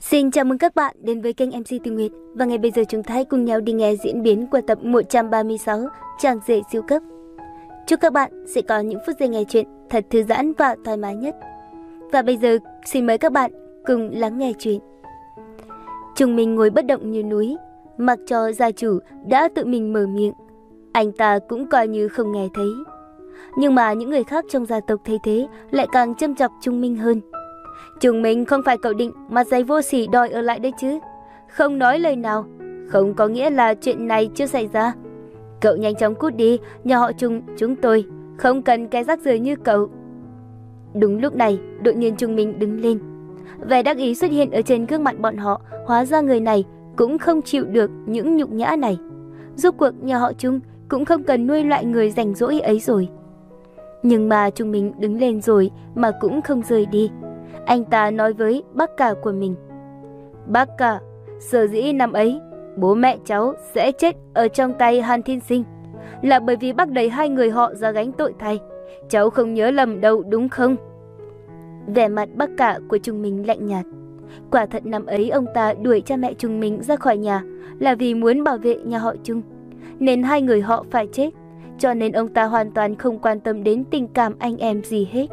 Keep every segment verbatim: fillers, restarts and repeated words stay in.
Xin chào mừng các bạn đến với kênh em xê Tình Nguyệt. Và ngay bây giờ chúng ta hãy cùng nhau đi nghe diễn biến của tập một trăm ba mươi sáu Chàng rể siêu cấp. Chúc các bạn sẽ có những phút giây nghe chuyện thật thư giãn và thoải mái nhất. Và bây giờ xin mời các bạn cùng lắng nghe chuyện. Trung Minh ngồi bất động như núi, mặc cho gia chủ đã tự mình mở miệng, anh ta cũng coi như không nghe thấy. Nhưng mà những người khác trong gia tộc thấy thế lại càng châm chọc Trung Minh hơn. Trung Minh, không phải cậu định mặt dày vô sỉ đòi ở lại đây chứ? Không nói lời nào, không có nghĩa là chuyện này chưa xảy ra. Cậu nhanh chóng cút đi, nhà họ Trung chúng tôi không cần cái rác rưởi như cậu. Đúng lúc này, đột nhiên Trung Minh đứng lên. Vẻ đắc ý xuất hiện ở trên gương mặt bọn họ, hóa ra người này cũng không chịu được những nhục nhã này. Rốt cuộc nhà họ Trung cũng không cần nuôi loại người rảnh rỗi ấy rồi. Nhưng mà Trung Minh đứng lên rồi mà cũng không rời đi. Anh ta nói với bác cả của mình: Bác cả, sở dĩ năm ấy bố mẹ cháu sẽ chết ở trong tay Hàn Thiên Sinh là bởi vì bác đẩy hai người họ ra gánh tội thay. Cháu không nhớ lầm đâu đúng không? Vẻ mặt bác cả của Trung Minh lạnh nhạt. Quả thật năm ấy ông ta đuổi cha mẹ Trung Minh ra khỏi nhà là vì muốn bảo vệ nhà họ Trung, nên hai người họ phải chết. Cho nên ông ta hoàn toàn không quan tâm đến tình cảm anh em gì hết.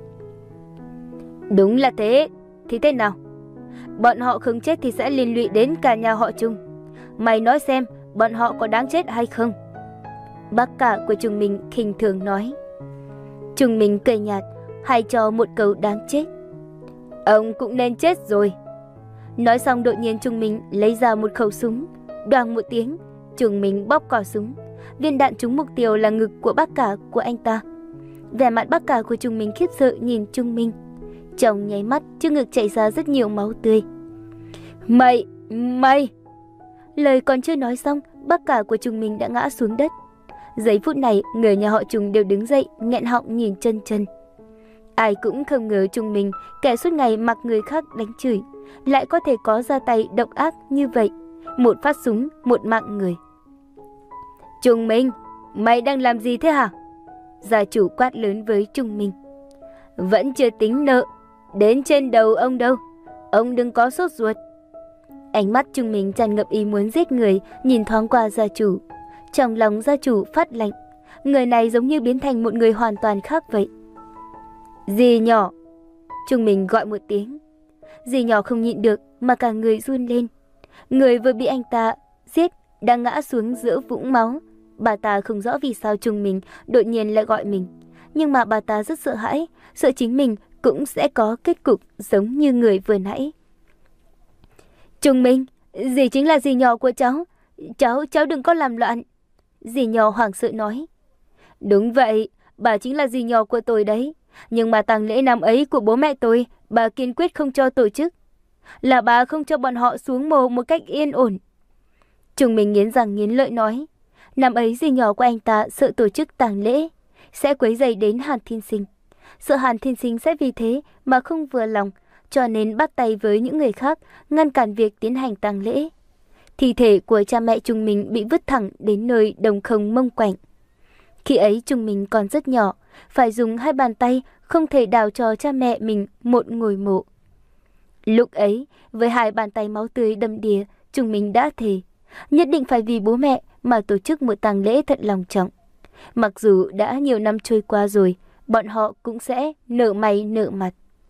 Đúng là thế, thì thế nào? Bọn họ không chết thì sẽ liên lụy đến cả nhà họ Trung. Mày nói xem, bọn họ có đáng chết hay không? Bác cả của Trung Minh khinh thường nói. Trung Minh cười nhạt, hay cho một câu đáng chết. Ông cũng nên chết rồi. Nói xong đột nhiên Trung Minh lấy ra một khẩu súng. Đoàng một tiếng, Trung Minh bóp cò súng. Viên đạn trúng mục tiêu là ngực của bác cả của anh ta. Vẻ mặt bác cả của Trung Minh khiếp sợ nhìn Trung Minh. Trong nháy mắt, trước ngực chảy ra rất nhiều máu tươi. Mày, mày! Lời còn chưa nói xong, bác cả của Trung Minh đã ngã xuống đất. Giây phút này, người nhà họ Trung đều đứng dậy, nghẹn họng nhìn chân chân. Ai cũng không ngờ Trung Minh, kẻ suốt ngày mặc người khác đánh chửi, lại có thể có ra tay độc ác như vậy. Một phát súng, một mạng người. Trung Minh, mày đang làm gì thế hả? Gia chủ quát lớn với Trung Minh. Vẫn chưa tính nợ đến trên đầu ông đâu, ông đừng có sốt ruột. Ánh mắt Trung Minh tràn ngập ý muốn giết người, nhìn thoáng qua gia chủ. Trong lòng gia chủ phát lạnh, người này giống như biến thành một người hoàn toàn khác vậy. Dì nhỏ! Trung Minh gọi một tiếng. Dì nhỏ không nhịn được mà cả người run lên. Người vừa bị anh ta giết đang ngã xuống giữa vũng máu. Bà ta không rõ vì sao Trung Minh đột nhiên lại gọi mình, nhưng mà bà ta rất sợ hãi, sợ chính mình cũng sẽ có kết cục giống như người vừa nãy. Trung Minh, dì chính là dì nhỏ của cháu. Cháu, cháu đừng có làm loạn. Dì nhỏ hoảng sợ nói. Đúng vậy, bà chính là dì nhỏ của tôi đấy. Nhưng mà tang lễ năm ấy của bố mẹ tôi, bà kiên quyết không cho tổ chức. Là bà không cho bọn họ xuống mồ một cách yên ổn. Trung Minh nghiến răng nghiến lợi nói. Năm ấy dì nhỏ của anh ta sợ tổ chức tang lễ sẽ quấy rầy đến Hàn Thiên Sinh. Sợ Hàn Thiên Sinh sẽ vì thế mà không vừa lòng, cho nên bắt tay với những người khác, ngăn cản việc tiến hành tang lễ. Thi thể của cha mẹ Trung Minh bị vứt thẳng đến nơi đồng không mông quạnh. Khi ấy Trung Minh còn rất nhỏ, phải dùng hai bàn tay, không thể đào cho cha mẹ mình một ngôi mộ. Lúc ấy, với hai bàn tay máu tươi đầm đìa, Trung Minh đã thề nhất định phải vì bố mẹ mà tổ chức một tang lễ thật lòng trọng. Mặc dù đã nhiều năm trôi qua rồi, bọn họ cũng sẽ nở mày nở mặt.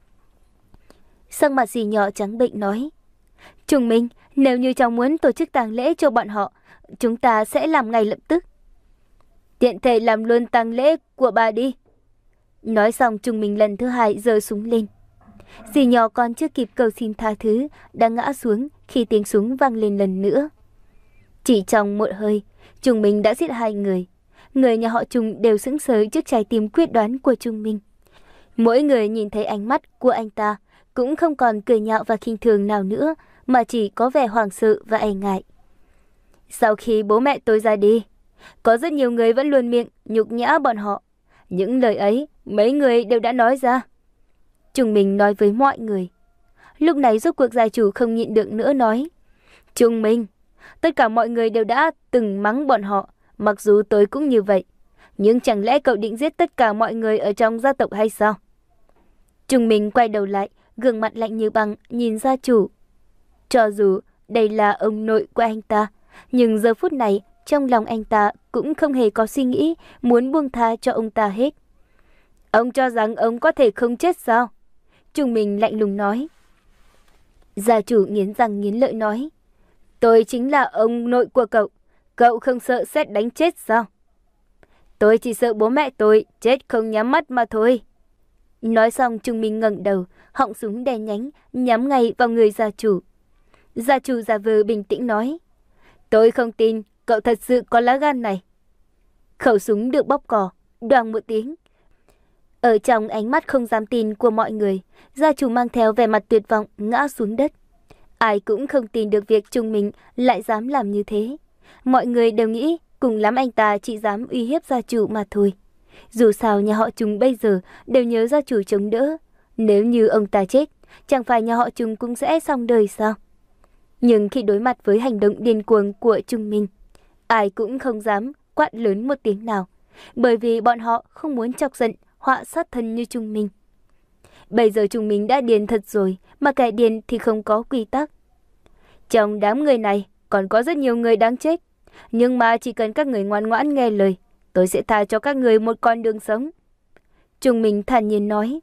Sắc mặt dì nhỏ trắng bệnh nói. Trung Minh, nếu như cháu muốn tổ chức tang lễ cho bọn họ, chúng ta sẽ làm ngay lập tức. Tiện thể làm luôn tang lễ của bà đi. Nói xong Trung Minh lần thứ hai giơ súng lên. Dì nhỏ còn chưa kịp cầu xin tha thứ, đã ngã xuống khi tiếng súng vang lên lần nữa. Chỉ trong một hơi, Trung Minh đã giết hai người. Người nhà họ Trung đều sững sờ trước trái tim quyết đoán của Trung Minh. Mỗi người nhìn thấy ánh mắt của anh ta cũng không còn cười nhạo và khinh thường nào nữa, mà chỉ có vẻ hoảng sợ và e ngại. Sau khi bố mẹ tôi ra đi, có rất nhiều người vẫn luôn miệng nhục nhã bọn họ. Những lời ấy mấy người đều đã nói ra. Trung Minh nói với mọi người. Lúc này rốt cuộc gia chủ không nhịn được nữa nói. Trung Minh, tất cả mọi người đều đã từng mắng bọn họ, mặc dù tôi cũng như vậy. Nhưng chẳng lẽ cậu định giết tất cả mọi người ở trong gia tộc hay sao? Trung Minh quay đầu lại, gương mặt lạnh như băng nhìn gia chủ. Cho dù đây là ông nội của anh ta, nhưng giờ phút này trong lòng anh ta cũng không hề có suy nghĩ muốn buông tha cho ông ta hết. Ông cho rằng ông có thể không chết sao? Trung Minh lạnh lùng nói. Gia chủ nghiến răng nghiến lợi nói. Tôi chính là ông nội của cậu. Cậu không sợ sét đánh chết sao? Tôi chỉ sợ bố mẹ tôi chết không nhắm mắt mà thôi. Nói xong Trung Minh ngẩng đầu, họng súng đè nhánh, nhắm ngay vào người gia chủ. Gia chủ giả vờ bình tĩnh nói. Tôi không tin cậu thật sự có lá gan này. Khẩu súng được bóp cò, đoàng một tiếng. Ở trong ánh mắt không dám tin của mọi người, gia chủ mang theo vẻ mặt tuyệt vọng ngã xuống đất. Ai cũng không tin được việc Trung Minh lại dám làm như thế. Mọi người đều nghĩ cùng lắm anh ta chỉ dám uy hiếp gia chủ mà thôi. Dù sao nhà họ Trung bây giờ đều nhớ gia chủ chống đỡ. Nếu như ông ta chết, chẳng phải nhà họ Trung cũng sẽ xong đời sao? Nhưng khi đối mặt với hành động điên cuồng của Trung Minh, ai cũng không dám quát lớn một tiếng nào, bởi vì bọn họ không muốn chọc giận họa sát thân như Trung Minh. Bây giờ Trung Minh đã điên thật rồi, mà kẻ điên thì không có quy tắc. Trong đám người này còn có rất nhiều người đáng chết, nhưng mà chỉ cần các người ngoan ngoãn nghe lời, tôi sẽ tha cho các người một con đường sống. Trung Minh thản nhiên nói.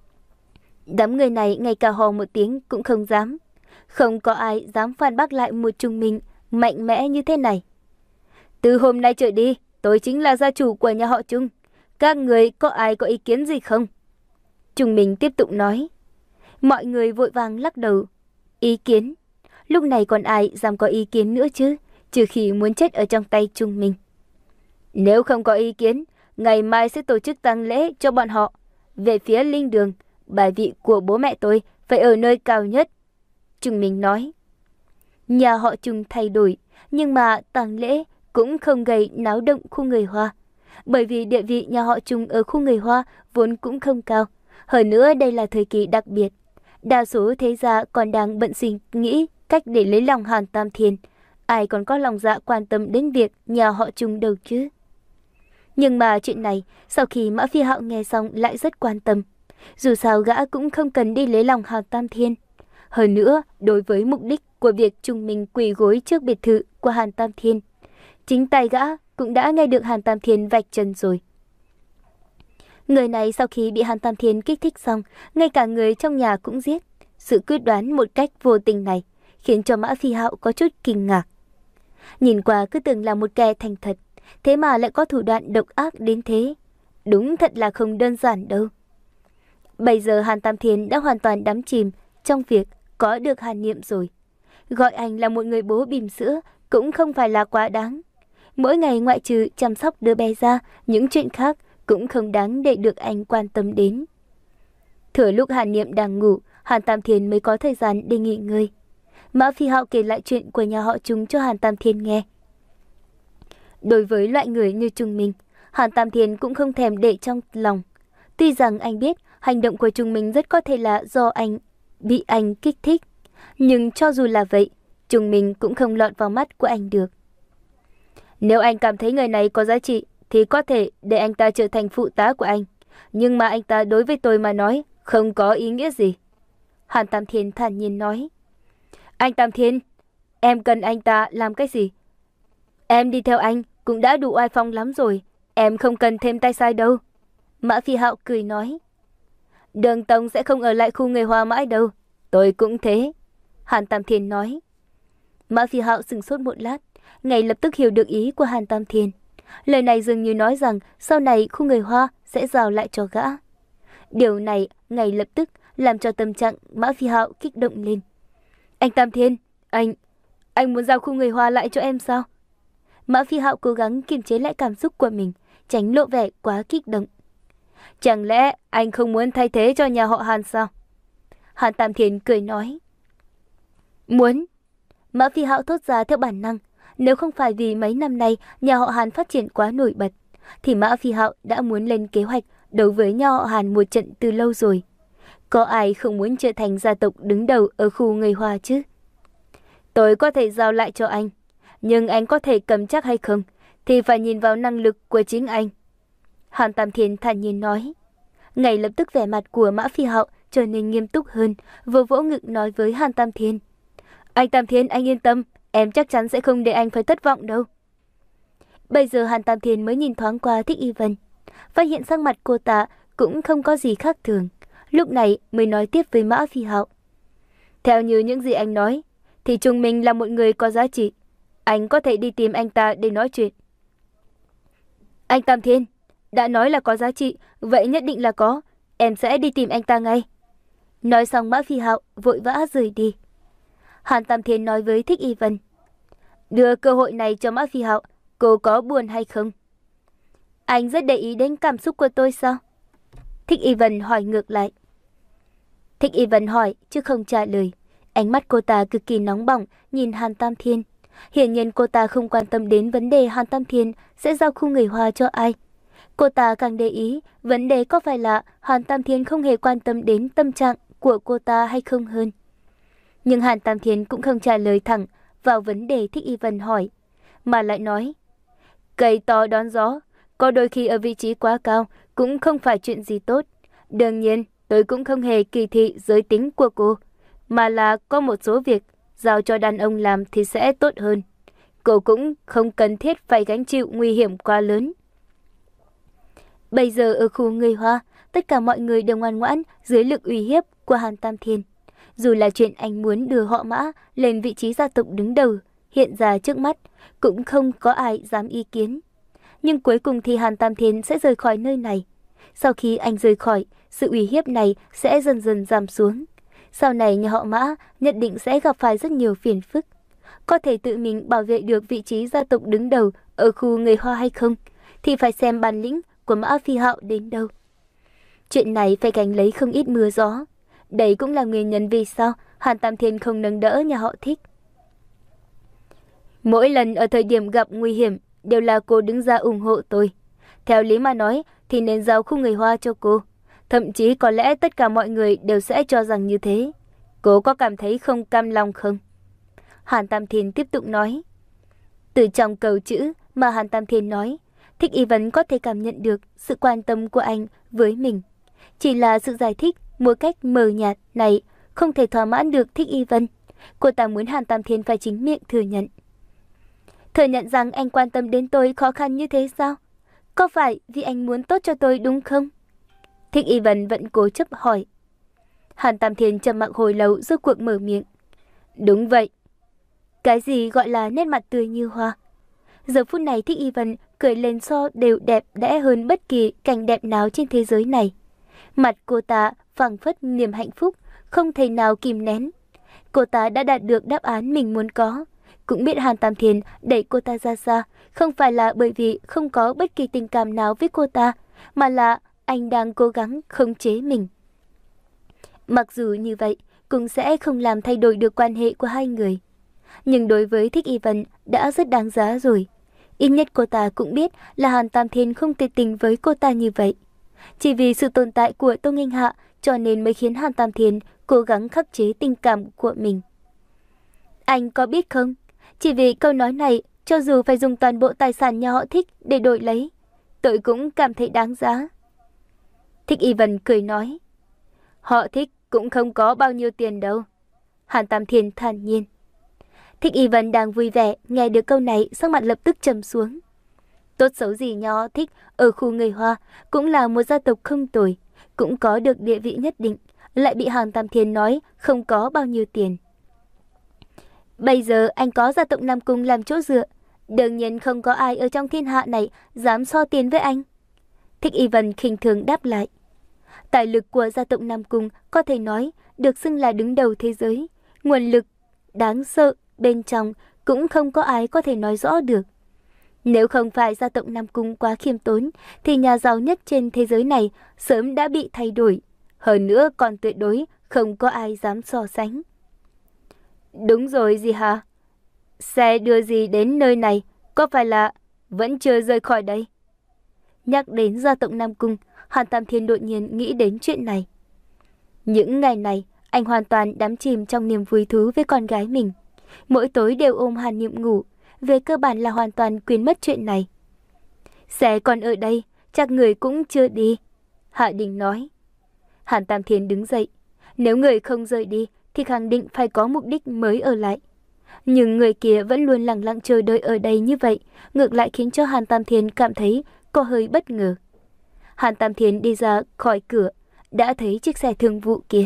Đám người này ngay cả hò một tiếng cũng không dám. Không có ai dám phản bác lại một Trung Minh mạnh mẽ như thế này. Từ hôm nay trở đi, tôi chính là gia chủ của nhà họ Trung. Các người có ai có ý kiến gì không? Trung Minh tiếp tục nói. Mọi người vội vàng lắc đầu. Ý kiến? Lúc này còn ai dám có ý kiến nữa chứ, trừ khi muốn chết ở trong tay Trung Minh. Nếu không có ý kiến, ngày mai sẽ tổ chức tang lễ cho bọn họ. Về phía linh đường, bài vị của bố mẹ tôi phải ở nơi cao nhất. Trung Minh nói. Nhà họ Trung thay đổi, nhưng mà tang lễ cũng không gây náo động khu người Hoa. Bởi vì địa vị nhà họ Trung ở khu người Hoa vốn cũng không cao. Hơn nữa đây là thời kỳ đặc biệt. Đa số thế gia còn đang bận suy nghĩ cách để lấy lòng Hàn Tam Thiên. Ai còn có lòng dạ quan tâm đến việc nhà họ Trung đâu chứ? Nhưng mà chuyện này, sau khi Mã Phi Hạo nghe xong lại rất quan tâm. Dù sao gã cũng không cần đi lấy lòng Hàn Tam Thiên. Hơn nữa, đối với mục đích của việc Trung Minh quỳ gối trước biệt thự của Hàn Tam Thiên, chính tay gã cũng đã nghe được Hàn Tam Thiên vạch chân rồi. Người này sau khi bị Hàn Tam Thiên kích thích xong, ngay cả người trong nhà cũng giết. Sự quyết đoán một cách vô tình này khiến cho Mã Phi Hạo có chút kinh ngạc. Nhìn qua cứ tưởng là một kẻ thành thật, thế mà lại có thủ đoạn độc ác đến thế. Đúng thật là không đơn giản đâu. Bây giờ Hàn Tam Thiên đã hoàn toàn đắm chìm trong việc có được Hàn Niệm rồi. Gọi anh là một người bố bỉm sữa cũng không phải là quá đáng. Mỗi ngày ngoại trừ chăm sóc đứa bé ra, những chuyện khác cũng không đáng để được anh quan tâm đến. Thừa lúc Hàn Niệm đang ngủ, Hàn Tam Thiên mới có thời gian để nghỉ ngơi. Mã Phi Hạo kể lại chuyện của nhà họ Trung cho Hàn Tam Thiên nghe. Đối với loại người như Trung Minh, Hàn Tam Thiên cũng không thèm để trong lòng. Tuy rằng anh biết hành động của Trung Minh rất có thể là do anh bị anh kích thích, nhưng cho dù là vậy, Trung Minh cũng không lọt vào mắt của anh được. Nếu anh cảm thấy người này có giá trị, thì có thể để anh ta trở thành phụ tá của anh. Nhưng mà anh ta đối với tôi mà nói, không có ý nghĩa gì. Hàn Tam Thiên thản nhiên nói. Anh Tam Thiên, em cần anh ta làm cái gì? Em đi theo anh cũng đã đủ oai phong lắm rồi. Em không cần thêm tay sai đâu. Mã Phi Hạo cười nói. Đường Tông sẽ không ở lại khu người Hoa mãi đâu. Tôi cũng thế. Hàn Tam Thiên nói. Mã Phi Hạo sửng sốt một lát, ngay lập tức hiểu được ý của Hàn Tam Thiên. Lời này dường như nói rằng sau này khu người Hoa sẽ giao lại cho gã. Điều này ngay lập tức làm cho tâm trạng Mã Phi Hạo kích động lên. Anh Tam Thiên, anh, anh muốn giao khu người Hoa lại cho em sao? Mã Phi Hạo cố gắng kiềm chế lại cảm xúc của mình, tránh lộ vẻ quá kích động. Chẳng lẽ anh không muốn thay thế cho nhà họ Hàn sao? Hàn Tam Thiên cười nói. Muốn. Mã Phi Hạo thốt ra theo bản năng. Nếu không phải vì mấy năm nay nhà họ Hàn phát triển quá nổi bật, thì Mã Phi Hạo đã muốn lên kế hoạch đấu với nhà họ Hàn một trận từ lâu rồi. Có ai không muốn trở thành gia tộc đứng đầu ở khu người Hoa chứ? Tôi có thể giao lại cho anh, nhưng anh có thể cầm chắc hay không thì phải nhìn vào năng lực của chính anh. Hàn Tam Thiên thản nhiên nói. Ngay lập tức vẻ mặt của Mã Phi Hạo trở nên nghiêm túc hơn, vỗ vỗ ngực nói với Hàn Tam Thiên. Anh Tam Thiên, anh yên tâm, em chắc chắn sẽ không để anh phải thất vọng đâu. Bây giờ Hàn Tam Thiên mới nhìn thoáng qua Thích Y Vân, phát hiện sắc mặt cô ta cũng không có gì khác thường. Lúc này mới nói tiếp với Mã Phi Hạo. Theo như những gì anh nói, thì Trung Minh là một người có giá trị. Anh có thể đi tìm anh ta để nói chuyện. Anh Tam Thiên, đã nói là có giá trị, vậy nhất định là có. Em sẽ đi tìm anh ta ngay. Nói xong Mã Phi Hạo vội vã rời đi. Hàn Tam Thiên nói với Thích Y Vân. Đưa cơ hội này cho Mã Phi Hạo, cô có buồn hay không? Anh rất để ý đến cảm xúc của tôi sao? Thích Y Vân hỏi ngược lại. Thích Y Vân hỏi chứ không trả lời. Ánh mắt cô ta cực kỳ nóng bỏng nhìn Hàn Tam Thiên. Hiển nhiên cô ta không quan tâm đến vấn đề Hàn Tam Thiên sẽ giao khu người Hoa cho ai. Cô ta càng để ý vấn đề có phải là Hàn Tam Thiên không hề quan tâm đến tâm trạng của cô ta hay không hơn. Nhưng Hàn Tam Thiên cũng không trả lời thẳng vào vấn đề Thích Y Vân hỏi, mà lại nói, cây to đón gió, có đôi khi ở vị trí quá cao cũng không phải chuyện gì tốt. Đương nhiên, tôi cũng không hề kỳ thị giới tính của cô, mà là có một số việc giao cho đàn ông làm thì sẽ tốt hơn. Cô cũng không cần thiết phải gánh chịu nguy hiểm quá lớn. Bây giờ ở khu người Hoa, tất cả mọi người đều ngoan ngoãn dưới lực uy hiếp của Hàn Tam Thiên. Dù là chuyện anh muốn đưa họ Mã lên vị trí gia tộc đứng đầu hiện ra trước mắt, cũng không có ai dám ý kiến. Nhưng cuối cùng thì Hàn Tam Thiên sẽ rời khỏi nơi này. Sau khi anh rời khỏi, sự uy hiếp này sẽ dần dần giảm xuống. Sau này nhà họ Mã nhất định sẽ gặp phải rất nhiều phiền phức. Có thể tự mình bảo vệ được vị trí gia tộc đứng đầu ở khu người Hoa hay không, thì phải xem bản lĩnh của Mã Phi Hạo đến đâu. Chuyện này phải gánh lấy không ít mưa gió. Đây cũng là nguyên nhân vì sao Hàn Tam Thiên không nâng đỡ nhà họ Thích. Mỗi lần ở thời điểm gặp nguy hiểm đều là cô đứng ra ủng hộ tôi. Theo lý mà nói thì nên giao khu người Hoa cho cô. Thậm chí có lẽ tất cả mọi người đều sẽ cho rằng như thế. Cô có cảm thấy không cam lòng không? Hàn Tam Thiên tiếp tục nói. Từ trong câu chữ mà Hàn Tam Thiên nói, Thích Y Vân có thể cảm nhận được sự quan tâm của anh với mình. Chỉ là sự giải thích một cách mờ nhạt này không thể thỏa mãn được Thích Y Vân. Cô ta muốn Hàn Tam Thiên phải chính miệng thừa nhận. Thừa nhận rằng anh quan tâm đến tôi khó khăn như thế sao? Có phải vì anh muốn tốt cho tôi đúng không? Thích Y Vân vẫn cố chấp hỏi. Hàn Tam Thiên trầm mặc hồi lâu rốt cuộc mở miệng. Đúng vậy. Cái gì gọi là nét mặt tươi như hoa? Giờ phút này Thích Y Vân cười lên so đều đẹp đẽ hơn bất kỳ cảnh đẹp nào trên thế giới này. Mặt cô ta phảng phất niềm hạnh phúc, không thể nào kìm nén. Cô ta đã đạt được đáp án mình muốn có. Cũng biết Hàn Tam Thiên đẩy cô ta ra xa, không phải là bởi vì không có bất kỳ tình cảm nào với cô ta, mà là anh đang cố gắng khống chế mình. Mặc dù như vậy, cũng sẽ không làm thay đổi được quan hệ của hai người. Nhưng đối với Thích Y Vân đã rất đáng giá rồi. Ít nhất cô ta cũng biết là Hàn Tam Thiên không tuyệt tình với cô ta như vậy. Chỉ vì sự tồn tại của Tô Nghênh Hạ cho nên mới khiến Hàn Tam Thiên cố gắng khắc chế tình cảm của mình. Anh có biết không? Chỉ vì câu nói này, cho dù phải dùng toàn bộ tài sản nhà họ Thích để đổi lấy, tôi cũng cảm thấy đáng giá. Thích Y Vân cười nói. Họ Thích cũng không có bao nhiêu tiền đâu. Hàn Tam Thiên thản nhiên. Thích Y Vân đang vui vẻ, nghe được câu này sắc mặt lập tức trầm xuống. Tốt xấu gì nhà họ Thích ở khu người Hoa cũng là một gia tộc không tồi, cũng có được địa vị nhất định, lại bị Hàn Tam Thiên nói không có bao nhiêu tiền. Bây giờ anh có gia tộc Nam Cung làm chỗ dựa, đương nhiên không có ai ở trong thiên hạ này dám so tiền với anh. Thích Y Vân khinh thường đáp lại. Tài lực của gia tộc Nam Cung có thể nói được xưng là đứng đầu thế giới. Nguồn lực đáng sợ bên trong cũng không có ai có thể nói rõ được. Nếu không phải gia tộc Nam Cung quá khiêm tốn, thì nhà giàu nhất trên thế giới này sớm đã bị thay đổi. Hơn nữa còn tuyệt đối không có ai dám so sánh. Đúng rồi gì hả? Xe đưa gì đến nơi này, có phải là vẫn chưa rời khỏi đây? Nhắc đến gia tộc Nam Cung, Hàn Tam Thiên đột nhiên nghĩ đến chuyện này. Những ngày này, anh hoàn toàn đắm chìm trong niềm vui thú với con gái mình. Mỗi tối đều ôm Hàn Niệm ngủ, về cơ bản là hoàn toàn quên mất chuyện này. Xe còn ở đây, chắc người cũng chưa đi. Hạ Đình nói. Hàn Tam Thiên đứng dậy. Nếu người không rời đi, thì khẳng định phải có mục đích mới ở lại. Nhưng người kia vẫn luôn lặng lặng chờ đợi ở đây như vậy, ngược lại khiến cho Hàn Tam Thiên cảm thấy có hơi bất ngờ. Hàn Tam Thiên đi ra khỏi cửa, đã thấy chiếc xe thương vụ kia.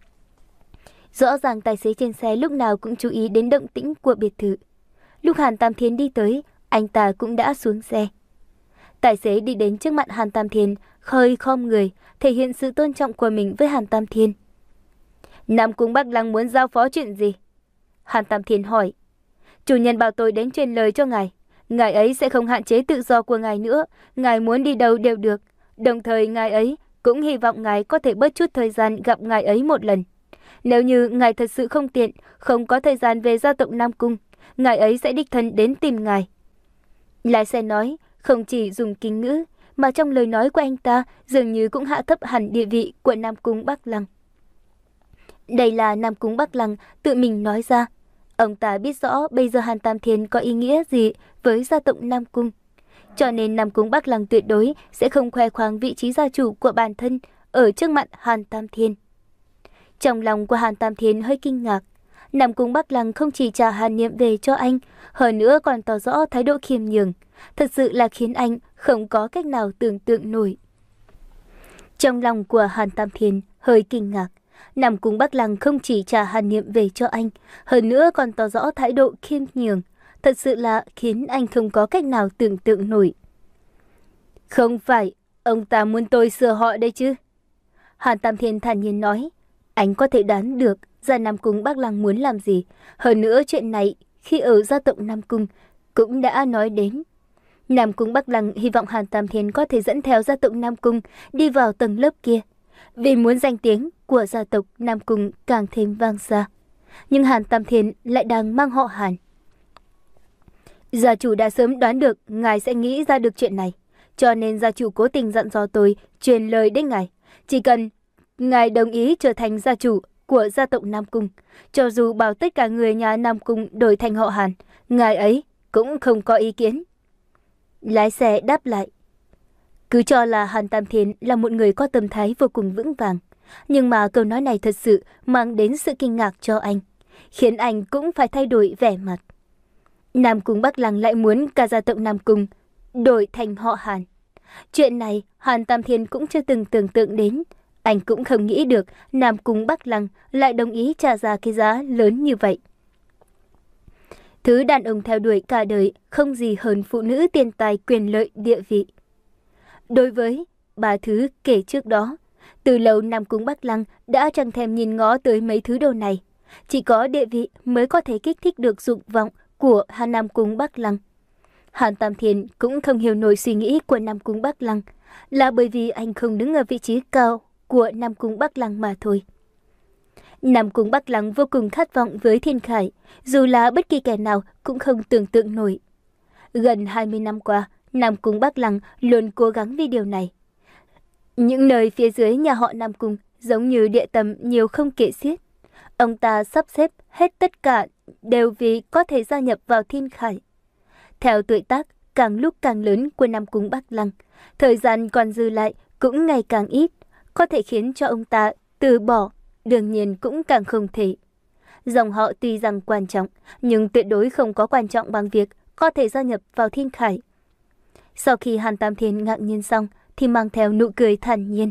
Rõ ràng tài xế trên xe lúc nào cũng chú ý đến động tĩnh của biệt thự. Lúc Hàn Tam Thiên đi tới, anh ta cũng đã xuống xe. Tài xế đi đến trước mặt Hàn Tam Thiên, hơi khom người, thể hiện sự tôn trọng của mình với Hàn Tam Thiên. Nam Cung Bắc Lăng muốn giao phó chuyện gì? Hàn Tam Thiên hỏi. Chủ nhân bảo tôi đến truyền lời cho ngài. Ngài ấy sẽ không hạn chế tự do của ngài nữa. Ngài muốn đi đâu đều được. Đồng thời ngài ấy cũng hy vọng ngài có thể bớt chút thời gian gặp ngài ấy một lần. Nếu như ngài thật sự không tiện, không có thời gian về gia tộc Nam Cung, ngài ấy sẽ đích thân đến tìm ngài. Lái xe nói, không chỉ dùng kính ngữ, mà trong lời nói của anh ta dường như cũng hạ thấp hẳn địa vị của Nam Cung Bắc Lăng. Đây là Nam Cung Bắc Lăng tự mình nói ra. Ông ta biết rõ bây giờ Hàn Tam Thiên có ý nghĩa gì với gia tộc Nam Cung. Cho nên Nam Cung Bắc Lăng tuyệt đối sẽ không khoe khoang vị trí gia chủ của bản thân ở trước mặt Hàn Tam Thiên. Trong lòng của Hàn Tam Thiên hơi kinh ngạc. Nam Cung Bắc Lăng không chỉ trả Hàn Niệm về cho anh, hơn nữa còn tỏ rõ thái độ khiêm nhường. Thật sự là khiến anh không có cách nào tưởng tượng nổi. Trong lòng của Hàn Tam Thiên hơi kinh ngạc. Nam Cung Bắc Lăng không chỉ trả Hàn Niệm về cho anh, hơn nữa còn tỏ rõ thái độ khiêm nhường. Thật sự là khiến anh không có cách nào tưởng tượng nổi. Không phải, ông ta muốn tôi sửa họ đây chứ? Hàn Tam Thiên thản nhiên nói. Anh có thể đoán được ra Nam Cung Bắc Lăng muốn làm gì. Hơn nữa chuyện này khi ở gia tộc Nam Cung cũng đã nói đến. Nam Cung Bắc Lăng hy vọng Hàn Tam Thiên có thể dẫn theo gia tộc Nam Cung đi vào tầng lớp kia, vì muốn danh tiếng của gia tộc Nam Cung càng thêm vang xa. Nhưng Hàn Tam Thiên lại đang mang họ Hàn. Gia chủ đã sớm đoán được ngài sẽ nghĩ ra được chuyện này, cho nên gia chủ cố tình dặn dò tôi truyền lời đến ngài. Chỉ cần ngài đồng ý trở thành gia chủ của gia tộc Nam Cung, cho dù bảo tất cả người nhà Nam Cung đổi thành họ Hàn, ngài ấy cũng không có ý kiến. Lái xe đáp lại. Cứ cho là Hàn Tam Thiên là một người có tâm thái vô cùng vững vàng, nhưng mà câu nói này thật sự mang đến sự kinh ngạc cho anh, khiến anh cũng phải thay đổi vẻ mặt. Nam Cung Bắc Lăng lại muốn cả gia tộc Nam Cung đổi thành họ Hàn. Chuyện này Hàn Tam Thiên cũng chưa từng tưởng tượng đến. Anh cũng không nghĩ được Nam Cung Bắc Lăng lại đồng ý trả ra cái giá lớn như vậy. Thứ đàn ông theo đuổi cả đời không gì hơn phụ nữ, tiền tài, quyền lợi, địa vị. Đối với ba thứ kể trước đó, từ lâu Nam Cung Bắc Lăng đã chẳng thèm nhìn ngó tới mấy thứ đồ này. Chỉ có địa vị mới có thể kích thích được dục vọng của Hàn Nam Cung Bắc Lăng. Hàn Tam Thiên cũng không hiểu nổi suy nghĩ của Nam Cung Bắc Lăng, là bởi vì anh không đứng ở vị trí cao của Nam Cung Bắc Lăng mà thôi. Nam Cung Bắc Lăng vô cùng khát vọng với Thiên Khải, dù là bất kỳ kẻ nào cũng không tưởng tượng nổi. Gần hai mươi năm qua, Nam Cung Bắc Lăng luôn cố gắng vì điều này. Những nơi phía dưới nhà họ Nam Cung giống như địa tầm nhiều không kể xiết. Ông ta sắp xếp hết tất cả đều vì có thể gia nhập vào Thiên Khải. Theo tuổi tác càng lúc càng lớn của Nam Cung Bắc Lăng, thời gian còn dư lại cũng ngày càng ít, có thể khiến cho ông ta từ bỏ, đương nhiên cũng càng không thể. Dòng họ tuy rằng quan trọng, nhưng tuyệt đối không có quan trọng bằng việc có thể gia nhập vào Thiên Khải. Sau khi Hàn Tam Thiên ngạc nhiên xong, thì mang theo nụ cười thản nhiên.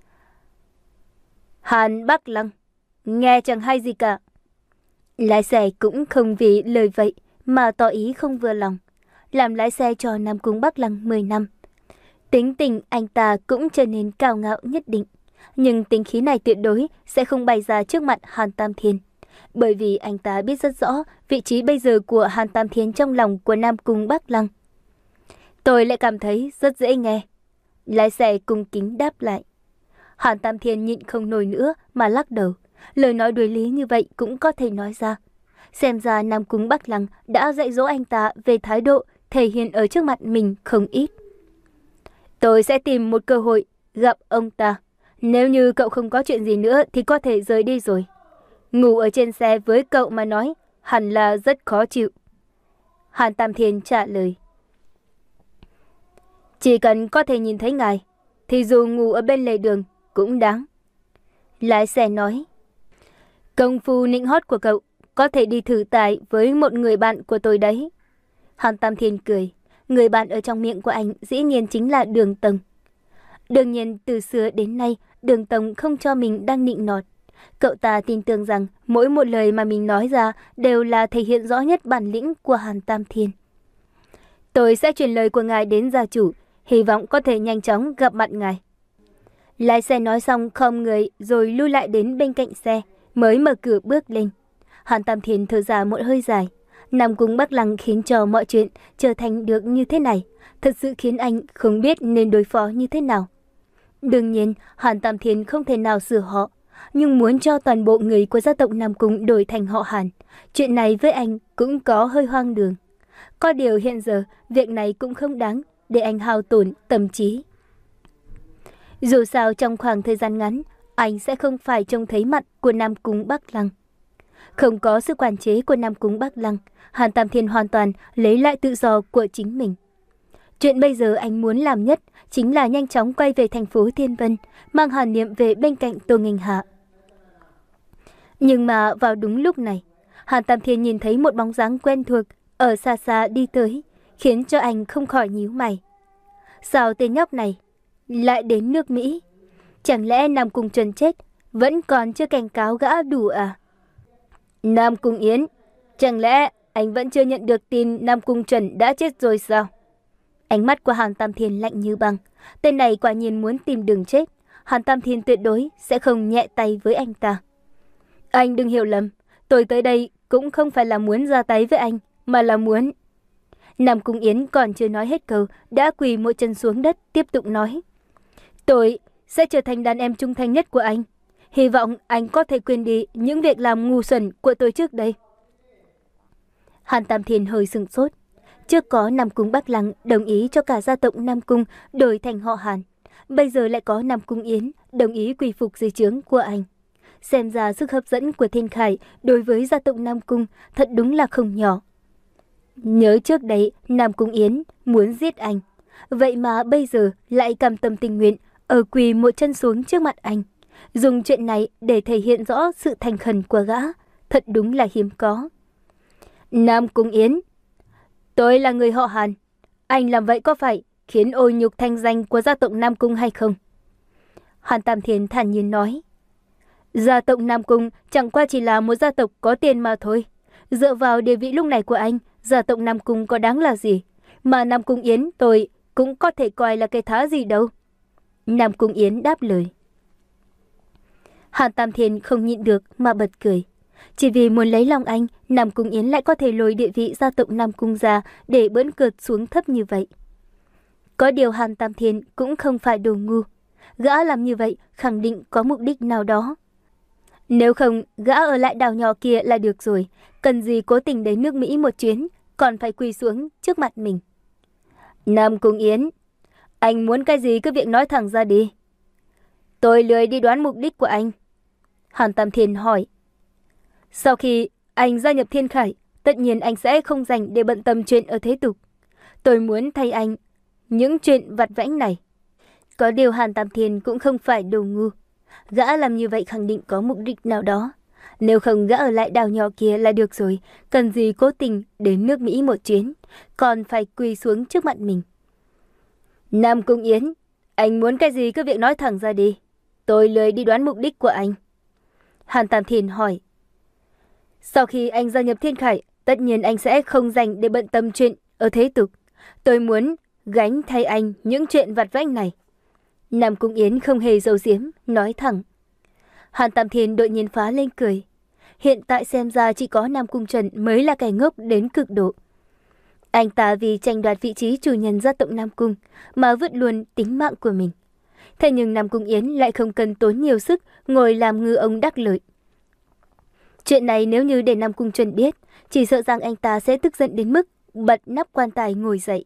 Hàn Bắc Lăng, nghe chẳng hay gì cả. Lái xe cũng không vì lời vậy mà tỏ ý không vừa lòng. Làm lái xe cho Nam Cung Bắc Lăng mười năm. Tính tình anh ta cũng trở nên cao ngạo nhất định. Nhưng tính khí này tuyệt đối sẽ không bày ra trước mặt Hàn Tam Thiên. Bởi vì anh ta biết rất rõ vị trí bây giờ của Hàn Tam Thiên trong lòng của Nam Cung Bắc Lăng. Tôi lại cảm thấy rất dễ nghe. Lái xe cung kính đáp lại. Hàn Tam Thiên nhịn không nổi nữa mà lắc đầu. Lời nói đối lý như vậy cũng có thể nói ra. Xem ra Nam Cung Bắc Lăng đã dạy dỗ anh ta về thái độ thể hiện ở trước mặt mình không ít. Tôi sẽ tìm một cơ hội gặp ông ta. Nếu như cậu không có chuyện gì nữa thì có thể rời đi rồi. Ngủ ở trên xe với cậu mà nói hẳn là rất khó chịu. Hàn Tam Thiên trả lời. Chỉ cần có thể nhìn thấy ngài thì dù ngủ ở bên lề đường cũng đáng. Lái xe nói. Công phu nịnh hót của cậu có thể đi thử tài với một người bạn của tôi đấy. Hàn Tam Thiên cười. Người bạn ở trong miệng của anh dĩ nhiên chính là Đường Tông. Đương nhiên từ xưa đến nay Đường Tông không cho mình đang nịnh nọt. Cậu ta tin tưởng rằng mỗi một lời mà mình nói ra đều là thể hiện rõ nhất bản lĩnh của Hàn Tam Thiên. Tôi sẽ truyền lời của ngài đến gia chủ, hy vọng có thể nhanh chóng gặp mặt ngài. Lái xe nói xong khom người rồi lui lại đến bên cạnh xe, mới mở cửa bước lên. Hàn Tam Thiên thở ra một hơi dài. Nam Cung Bắc Lăng khiến cho mọi chuyện trở thành được như thế này, thật sự khiến anh không biết nên đối phó như thế nào. Đương nhiên, Hàn Tam Thiên không thể nào sửa họ, nhưng muốn cho toàn bộ người của gia tộc Nam Cung đổi thành họ Hàn, chuyện này với anh cũng có hơi hoang đường. Có điều hiện giờ, việc này cũng không đáng để anh hao tổn tâm trí. Dù sao trong khoảng thời gian ngắn, anh sẽ không phải trông thấy mặt của Nam Cung Bắc Lăng. Không có sự quản chế của Nam Cung Bắc Lăng, Hàn Tam Thiên hoàn toàn lấy lại tự do của chính mình. Chuyện bây giờ anh muốn làm nhất chính là nhanh chóng quay về thành phố Thiên Vân, mang Hàn Niệm về bên cạnh Tô Nghênh Hạ. Nhưng mà vào đúng lúc này, Hàn Tam Thiên nhìn thấy một bóng dáng quen thuộc ở xa xa đi tới, khiến cho anh không khỏi nhíu mày. Sao tên nhóc này lại đến nước Mỹ? Chẳng lẽ Nam Cung Trần chết vẫn còn chưa cảnh cáo gã đủ à? Nam Cung Yến, chẳng lẽ anh vẫn chưa nhận được tin Nam Cung Trần đã chết rồi sao? Ánh mắt của Hàn Tam Thiên lạnh như băng. Tên này quả nhiên muốn tìm đường chết. Hàn Tam Thiên tuyệt đối sẽ không nhẹ tay với anh ta. Anh đừng hiểu lầm, tôi tới đây cũng không phải là muốn ra tay với anh, mà là muốn... Nam Cung Yến còn chưa nói hết câu, đã quỳ một chân xuống đất tiếp tục nói. Tôi sẽ trở thành đàn em trung thành nhất của anh. Hy vọng anh có thể quên đi những việc làm ngu xuẩn của tôi trước đây. Hàn Tam Thiên hơi sừng sốt. Trước có Nam Cung Bắc Lăng đồng ý cho cả gia tộc Nam Cung đổi thành họ Hàn. Bây giờ lại có Nam Cung Yến đồng ý quỳ phục dưới trướng của anh. Xem ra sức hấp dẫn của Thiên Khải đối với gia tộc Nam Cung thật đúng là không nhỏ. Nhớ trước đấy Nam Cung Yến muốn giết anh. Vậy mà bây giờ lại cam tâm tình nguyện ở quỳ một chân xuống trước mặt anh. Dùng chuyện này để thể hiện rõ sự thành khẩn của gã. Thật đúng là hiếm có. Nam Cung Yến, tôi là người họ Hàn. Anh làm vậy có phải khiến ô nhục thanh danh của gia tộc Nam Cung hay không? Hàn Tam Thiên thản nhiên nói. Gia tộc Nam Cung chẳng qua chỉ là một gia tộc có tiền mà thôi. Dựa vào địa vị lúc này của anh, gia tộc Nam Cung có đáng là gì? Mà Nam Cung Yến tôi cũng có thể coi là cái thá gì đâu. Nam Cung Yến đáp lời. Hàn Tam Thiên không nhịn được mà bật cười. Chỉ vì muốn lấy lòng anh, Nam Cung Yến lại có thể lôi địa vị gia tộc Nam Cung ra để bỡn cợt xuống thấp như vậy. Có điều Hàn Tam Thiên cũng không phải đồ ngu. Gã làm như vậy khẳng định có mục đích nào đó. Nếu không, gã ở lại đảo nhỏ kia là được rồi. Cần gì cố tình đến nước Mỹ một chuyến, còn phải quỳ xuống trước mặt mình. Nam Cung Yến, anh muốn cái gì cứ việc nói thẳng ra đi. Tôi lười đi đoán mục đích của anh. Hàn Tam Thiên hỏi. Sau khi anh gia nhập Thiên Khải, tất nhiên anh sẽ không dành để bận tâm chuyện ở thế tục. Tôi muốn thay anh những chuyện vặt vãnh này. Có điều Hàn Tam Thiên cũng không phải đồ ngu. Gã làm như vậy khẳng định có mục đích nào đó. Nếu không gã ở lại đảo nhỏ kia là được rồi. Cần gì cố tình đến nước Mỹ một chuyến, còn phải quỳ xuống trước mặt mình. Nam Cung Yến, anh muốn cái gì cứ việc nói thẳng ra đi. Tôi lười đi đoán mục đích của anh. Hàn Tam Thiên hỏi. Sau khi anh gia nhập Thiên Khải, tất nhiên anh sẽ không dành để bận tâm chuyện ở thế tục. Tôi muốn gánh thay anh những chuyện vặt vãnh này. Nam Cung Yến không hề giấu giếm, nói thẳng. Hàn Tam Thiên đột nhiên phá lên cười. Hiện tại xem ra chỉ có Nam Cung Trần mới là kẻ ngốc đến cực độ. Anh ta vì tranh đoạt vị trí chủ nhân gia tộc Nam Cung mà vứt luôn tính mạng của mình. Thế nhưng Nam Cung Yến lại không cần tốn nhiều sức ngồi làm ngư ông đắc lợi. Chuyện này nếu như để Nam Cung Trần biết, chỉ sợ rằng anh ta sẽ tức giận đến mức bật nắp quan tài ngồi dậy.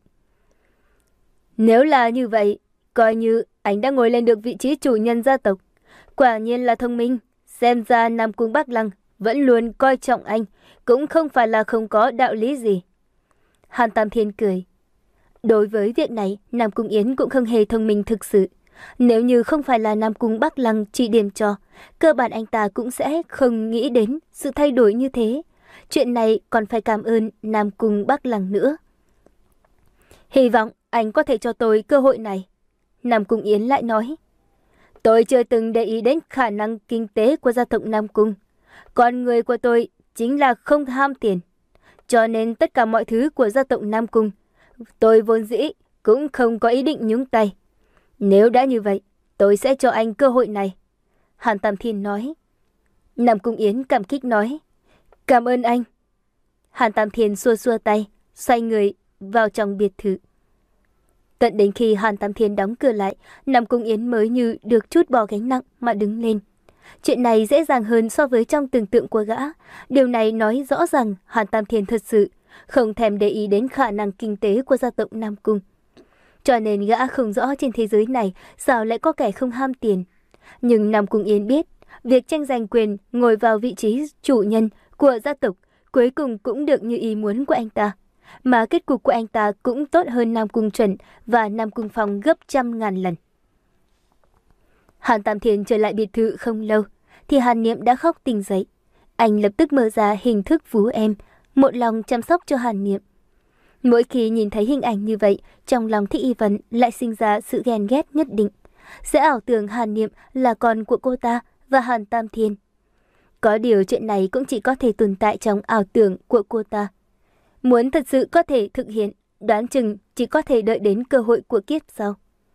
Nếu là như vậy, coi như anh đã ngồi lên được vị trí chủ nhân gia tộc. Quả nhiên là thông minh, xem ra Nam Cung Bắc Lăng vẫn luôn coi trọng anh, cũng không phải là không có đạo lý gì. Hàn Tam Thiên cười. Đối với việc này, Nam Cung Yến cũng không hề thông minh thực sự. Nếu như không phải là Nam Cung Bắc Lăng chỉ điểm cho, cơ bản anh ta cũng sẽ không nghĩ đến sự thay đổi như thế. Chuyện này còn phải cảm ơn Nam Cung Bắc Lăng nữa. Hy vọng anh có thể cho tôi cơ hội này. Nam Cung Yến lại nói. Tôi chưa từng để ý đến khả năng kinh tế của gia tộc Nam Cung. Con người của tôi chính là không ham tiền. Cho nên tất cả mọi thứ của gia tộc Nam Cung, tôi vốn dĩ cũng không có ý định nhúng tay. Nếu đã như vậy, tôi sẽ cho anh cơ hội này. Hàn Tam Thiên nói. Nam Cung Yến cảm kích nói. Cảm ơn anh. Hàn Tam Thiên xua xua tay, xoay người vào trong biệt thự. Tận đến khi Hàn Tam Thiên đóng cửa lại, Nam Cung Yến mới như được chút bỏ gánh nặng mà đứng lên. Chuyện này dễ dàng hơn so với trong tưởng tượng của gã. Điều này nói rõ rằng Hàn Tam Thiên thật sự không thèm để ý đến khả năng kinh tế của gia tộc Nam Cung. Cho nên gã không rõ trên thế giới này sao lại có kẻ không ham tiền. Nhưng Nam Cung Yến biết, việc tranh giành quyền ngồi vào vị trí chủ nhân của gia tộc cuối cùng cũng được như ý muốn của anh ta. Mà kết cục của anh ta cũng tốt hơn Nam Cung Chuẩn và Nam Cung Phong gấp trăm ngàn lần. Hàn Tam Thiên trở lại biệt thự không lâu, thì Hàn Niệm đã khóc tỉnh dậy. Anh lập tức mở ra hình thức vú em, một lòng chăm sóc cho Hàn Niệm. Mỗi khi nhìn thấy hình ảnh như vậy, trong lòng Thích Y Vân lại sinh ra sự ghen ghét nhất định. Sẽ ảo tưởng Hàn Niệm là con của cô ta và Hàn Tam Thiên. Có điều chuyện này cũng chỉ có thể tồn tại trong ảo tưởng của cô ta. Muốn thật sự có thể thực hiện, đoán chừng chỉ có thể đợi đến cơ hội của kiếp sau.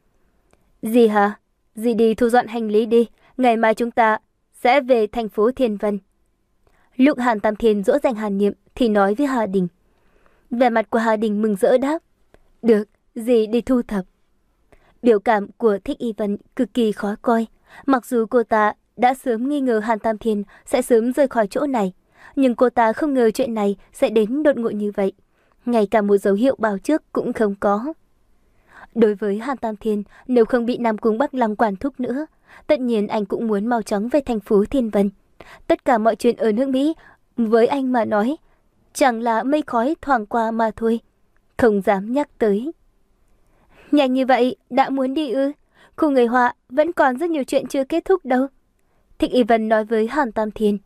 Dì hả? Dì đi thu dọn hành lý đi, ngày mai chúng ta sẽ về thành phố Thiên Vân. Lúc Hàn Tam Thiên dỗ dành Hàn Niệm thì nói với Hà Đình. Vẻ mặt của Hà Đình mừng rỡ đáp. Được, dì đi thu thập. Biểu cảm của Thích Y Vân cực kỳ khó coi. Mặc dù cô ta đã sớm nghi ngờ Hàn Tam Thiên sẽ sớm rời khỏi chỗ này, nhưng cô ta không ngờ chuyện này sẽ đến đột ngột như vậy. Ngay cả một dấu hiệu báo trước cũng không có. Đối với Hàn Tam Thiên, nếu không bị Nam Cung Bắc Lăng quản thúc nữa, tất nhiên anh cũng muốn mau chóng về thành phố Thiên Vân. Tất cả mọi chuyện ở nước Mỹ, với anh mà nói, chẳng là mây khói thoảng qua mà thôi. Không dám nhắc tới. Nhanh như vậy, đã muốn đi ư? Khu người họa vẫn còn rất nhiều chuyện chưa kết thúc đâu. Thích Y Vân nói với Hàn Tam Thiên.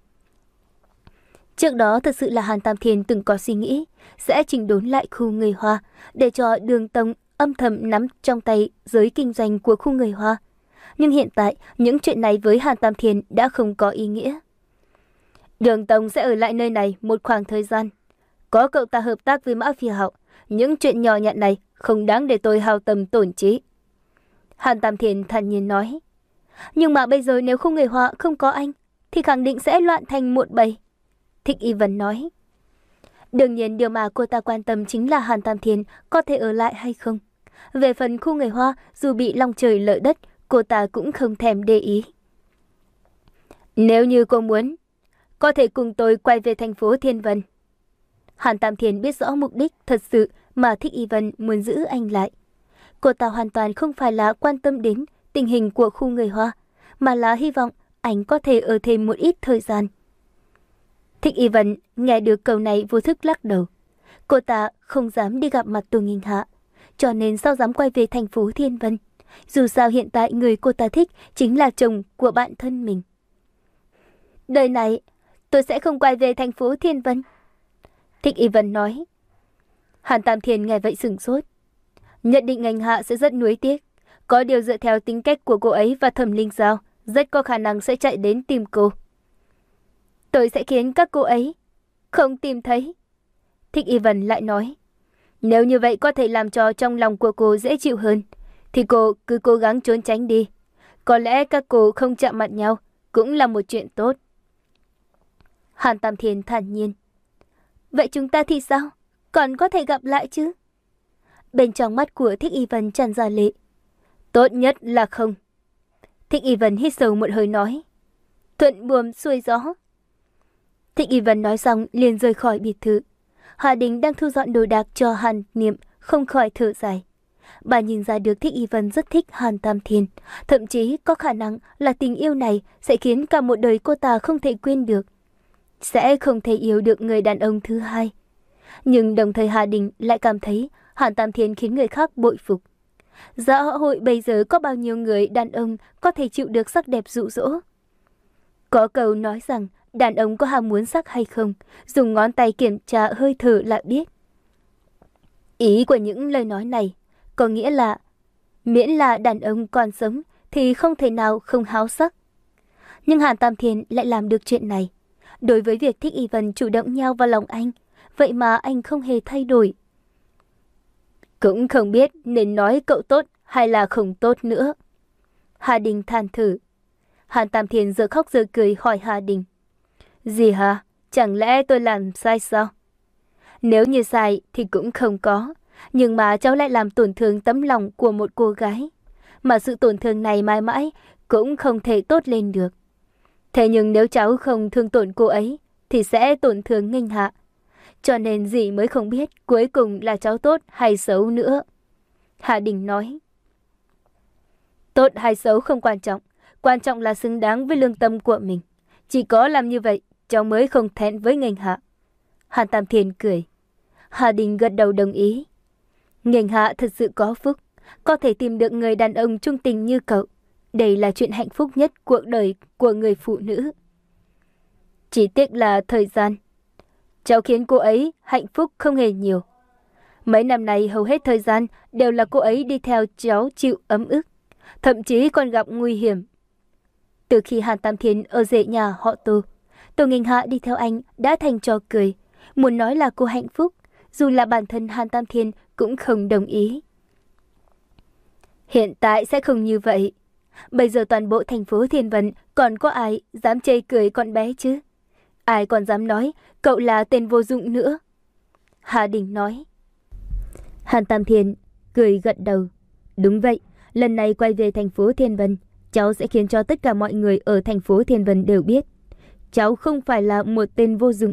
Trước đó thật sự là Hàn Tam Thiên từng có suy nghĩ sẽ chỉnh đốn lại khu người Hoa để cho Đường Tông âm thầm nắm trong tay giới kinh doanh của khu người Hoa. Nhưng hiện tại những chuyện này với Hàn Tam Thiên đã không có ý nghĩa. Đường Tông sẽ ở lại nơi này một khoảng thời gian. Có cậu ta hợp tác với Mã Phi Hạo, những chuyện nhỏ nhặt này không đáng để tôi hao tâm tổn trí. Hàn Tam Thiên thản nhiên nói. Nhưng mà bây giờ nếu khu người Hoa không có anh thì khẳng định sẽ loạn thành một bầy. Thích Y Vân nói. Đương nhiên điều mà cô ta quan tâm chính là Hàn Tam Thiên có thể ở lại hay không. Về phần khu người Hoa, dù bị long trời lở đất, cô ta cũng không thèm để ý. Nếu như cô muốn, có thể cùng tôi quay về thành phố Thiên Vân. Hàn Tam Thiên biết rõ mục đích thật sự mà Thích Y Vân muốn giữ anh lại. Cô ta hoàn toàn không phải là quan tâm đến tình hình của khu người Hoa, mà là hy vọng anh có thể ở thêm một ít thời gian. Thích Y Vân nghe được câu này vô thức lắc đầu. Cô ta không dám đi gặp mặt Tô Nghinh Hạ, cho nên sao dám quay về thành phố Thiên Vân. Dù sao hiện tại người cô ta thích chính là chồng của bạn thân mình. Đời này tôi sẽ không quay về thành phố Thiên Vân. Thích Y Vân nói. Hàn Tam Thiên nghe vậy sửng sốt. Nhận định Nghênh Hạ sẽ rất nuối tiếc. Có điều dựa theo tính cách của cô ấy và Thẩm Linh Giao, rất có khả năng sẽ chạy đến tìm cô. Tôi sẽ khiến các cô ấy không tìm thấy. Thích Y Vân lại nói. Nếu như vậy có thể làm cho trong lòng của cô dễ chịu hơn, thì cô cứ cố gắng trốn tránh đi. Có lẽ các cô không chạm mặt nhau cũng là một chuyện tốt. Hàn Tam Thiên thản nhiên. Vậy chúng ta thì sao? Còn có thể gặp lại chứ? Bên trong mắt của Thích Y Vân tràn ra lệ. Tốt nhất là không. Thích Y Vân hít sâu một hơi nói. Thuận buồm xuôi gió. Thích Y Vân nói xong liền rời khỏi biệt thự. Hà Đình đang thu dọn đồ đạc cho Hàn Niệm không khỏi thở dài. Bà nhìn ra được Thích Y Vân rất thích Hàn Tam Thiên. Thậm chí có khả năng là tình yêu này sẽ khiến cả một đời cô ta không thể quên được. Sẽ không thể yêu được người đàn ông thứ hai. Nhưng đồng thời Hà Đình lại cảm thấy Hàn Tam Thiên khiến người khác bội phục. Xã hội bây giờ có bao nhiêu người đàn ông có thể chịu được sắc đẹp dụ dỗ? Có câu nói rằng đàn ông có ham muốn sắc hay không, dùng ngón tay kiểm tra hơi thở là biết. Ý của những lời nói này có nghĩa là miễn là đàn ông còn sống thì không thể nào không háo sắc. Nhưng Hàn Tam Thiên lại làm được chuyện này. Đối với việc Thích Y Vân chủ động nhào vào lòng anh, vậy mà anh không hề thay đổi. Cũng không biết nên nói cậu tốt hay là không tốt nữa. Hà Đình than thở. Hàn Tam Thiên giờ khóc giờ cười hỏi Hà Đình. Gì hả? Chẳng lẽ tôi làm sai sao? Nếu như sai thì cũng không có. Nhưng mà cháu lại làm tổn thương tấm lòng của một cô gái. Mà sự tổn thương này mãi mãi cũng không thể tốt lên được. Thế nhưng nếu cháu không thương tổn cô ấy thì sẽ tổn thương Nghênh Hạ. Cho nên dì mới không biết cuối cùng là cháu tốt hay xấu nữa. Hà Đình nói. Tốt hay xấu không quan trọng. Quan trọng là xứng đáng với lương tâm của mình. Chỉ có làm như vậy cháu mới không thẹn với Nghênh Hạ. Hàn Tam Thiên cười. Hà Đình gật đầu đồng ý. Nghênh Hạ thật sự có phúc, có thể tìm được người đàn ông trung tình như cậu. Đây là chuyện hạnh phúc nhất cuộc đời của người phụ nữ. Chỉ tiếc là thời gian. Cháu khiến cô ấy hạnh phúc không hề nhiều. Mấy năm nay hầu hết thời gian đều là cô ấy đi theo cháu chịu ấm ức, thậm chí còn gặp nguy hiểm. Từ khi Hàn Tam Thiên ở rể nhà họ Tô, Tô Nghênh Hạ đi theo anh đã thành trò cười. Muốn nói là cô hạnh phúc, dù là bản thân Hàn Tam Thiên cũng không đồng ý. Hiện tại sẽ không như vậy. Bây giờ toàn bộ thành phố Thiên Vân còn có ai dám chê cười con bé chứ? Ai còn dám nói cậu là tên vô dụng nữa? Hà Đình nói. Hàn Tam Thiên cười gật đầu. Đúng vậy, lần này quay về thành phố Thiên Vân, cháu sẽ khiến cho tất cả mọi người ở thành phố Thiên Vân đều biết cháu không phải là một tên vô dụng.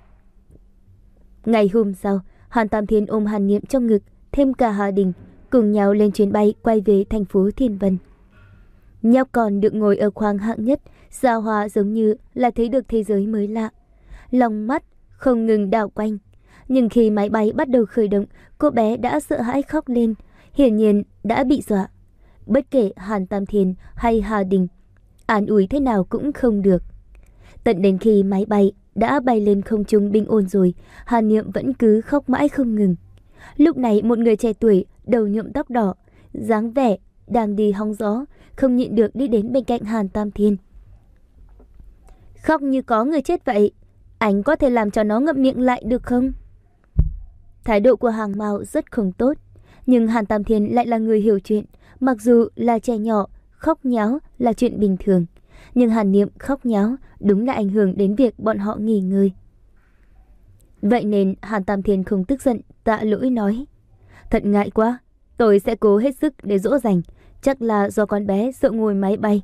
Ngày hôm sau, Hàn Tam Thiên ôm Hàn Niệm trong ngực, thêm cả Hà Đình, cùng nhau lên chuyến bay quay về thành phố Thiên Vân. Nhóc con được ngồi ở khoang hạng nhất, giao hòa giống như là thấy được thế giới mới lạ. Lòng mắt không ngừng đảo quanh. Nhưng khi máy bay bắt đầu khởi động, cô bé đã sợ hãi khóc lên, hiển nhiên đã bị dọa. Bất kể Hàn Tam Thiên hay Hà Đình, an ủi thế nào cũng không được. Tận đến khi máy bay đã bay lên không trung bình ổn rồi, Hà Niệm vẫn cứ khóc mãi không ngừng. Lúc này một người trẻ tuổi, đầu nhuộm tóc đỏ, dáng vẻ đang đi hóng gió, không nhịn được đi đến bên cạnh Hàn Tam Thiên. Khóc như có người chết vậy, anh có thể làm cho nó ngậm miệng lại được không? Thái độ của Hàng Mao rất không tốt, nhưng Hàn Tam Thiên lại là người hiểu chuyện. Mặc dù là trẻ nhỏ, khóc nháo là chuyện bình thường, nhưng Hàn Niệm khóc nháo đúng là ảnh hưởng đến việc bọn họ nghỉ ngơi. Vậy nên Hàn Tam Thiên không tức giận, tạ lỗi nói. Thật ngại quá, tôi sẽ cố hết sức để dỗ dành, chắc là do con bé sợ ngồi máy bay.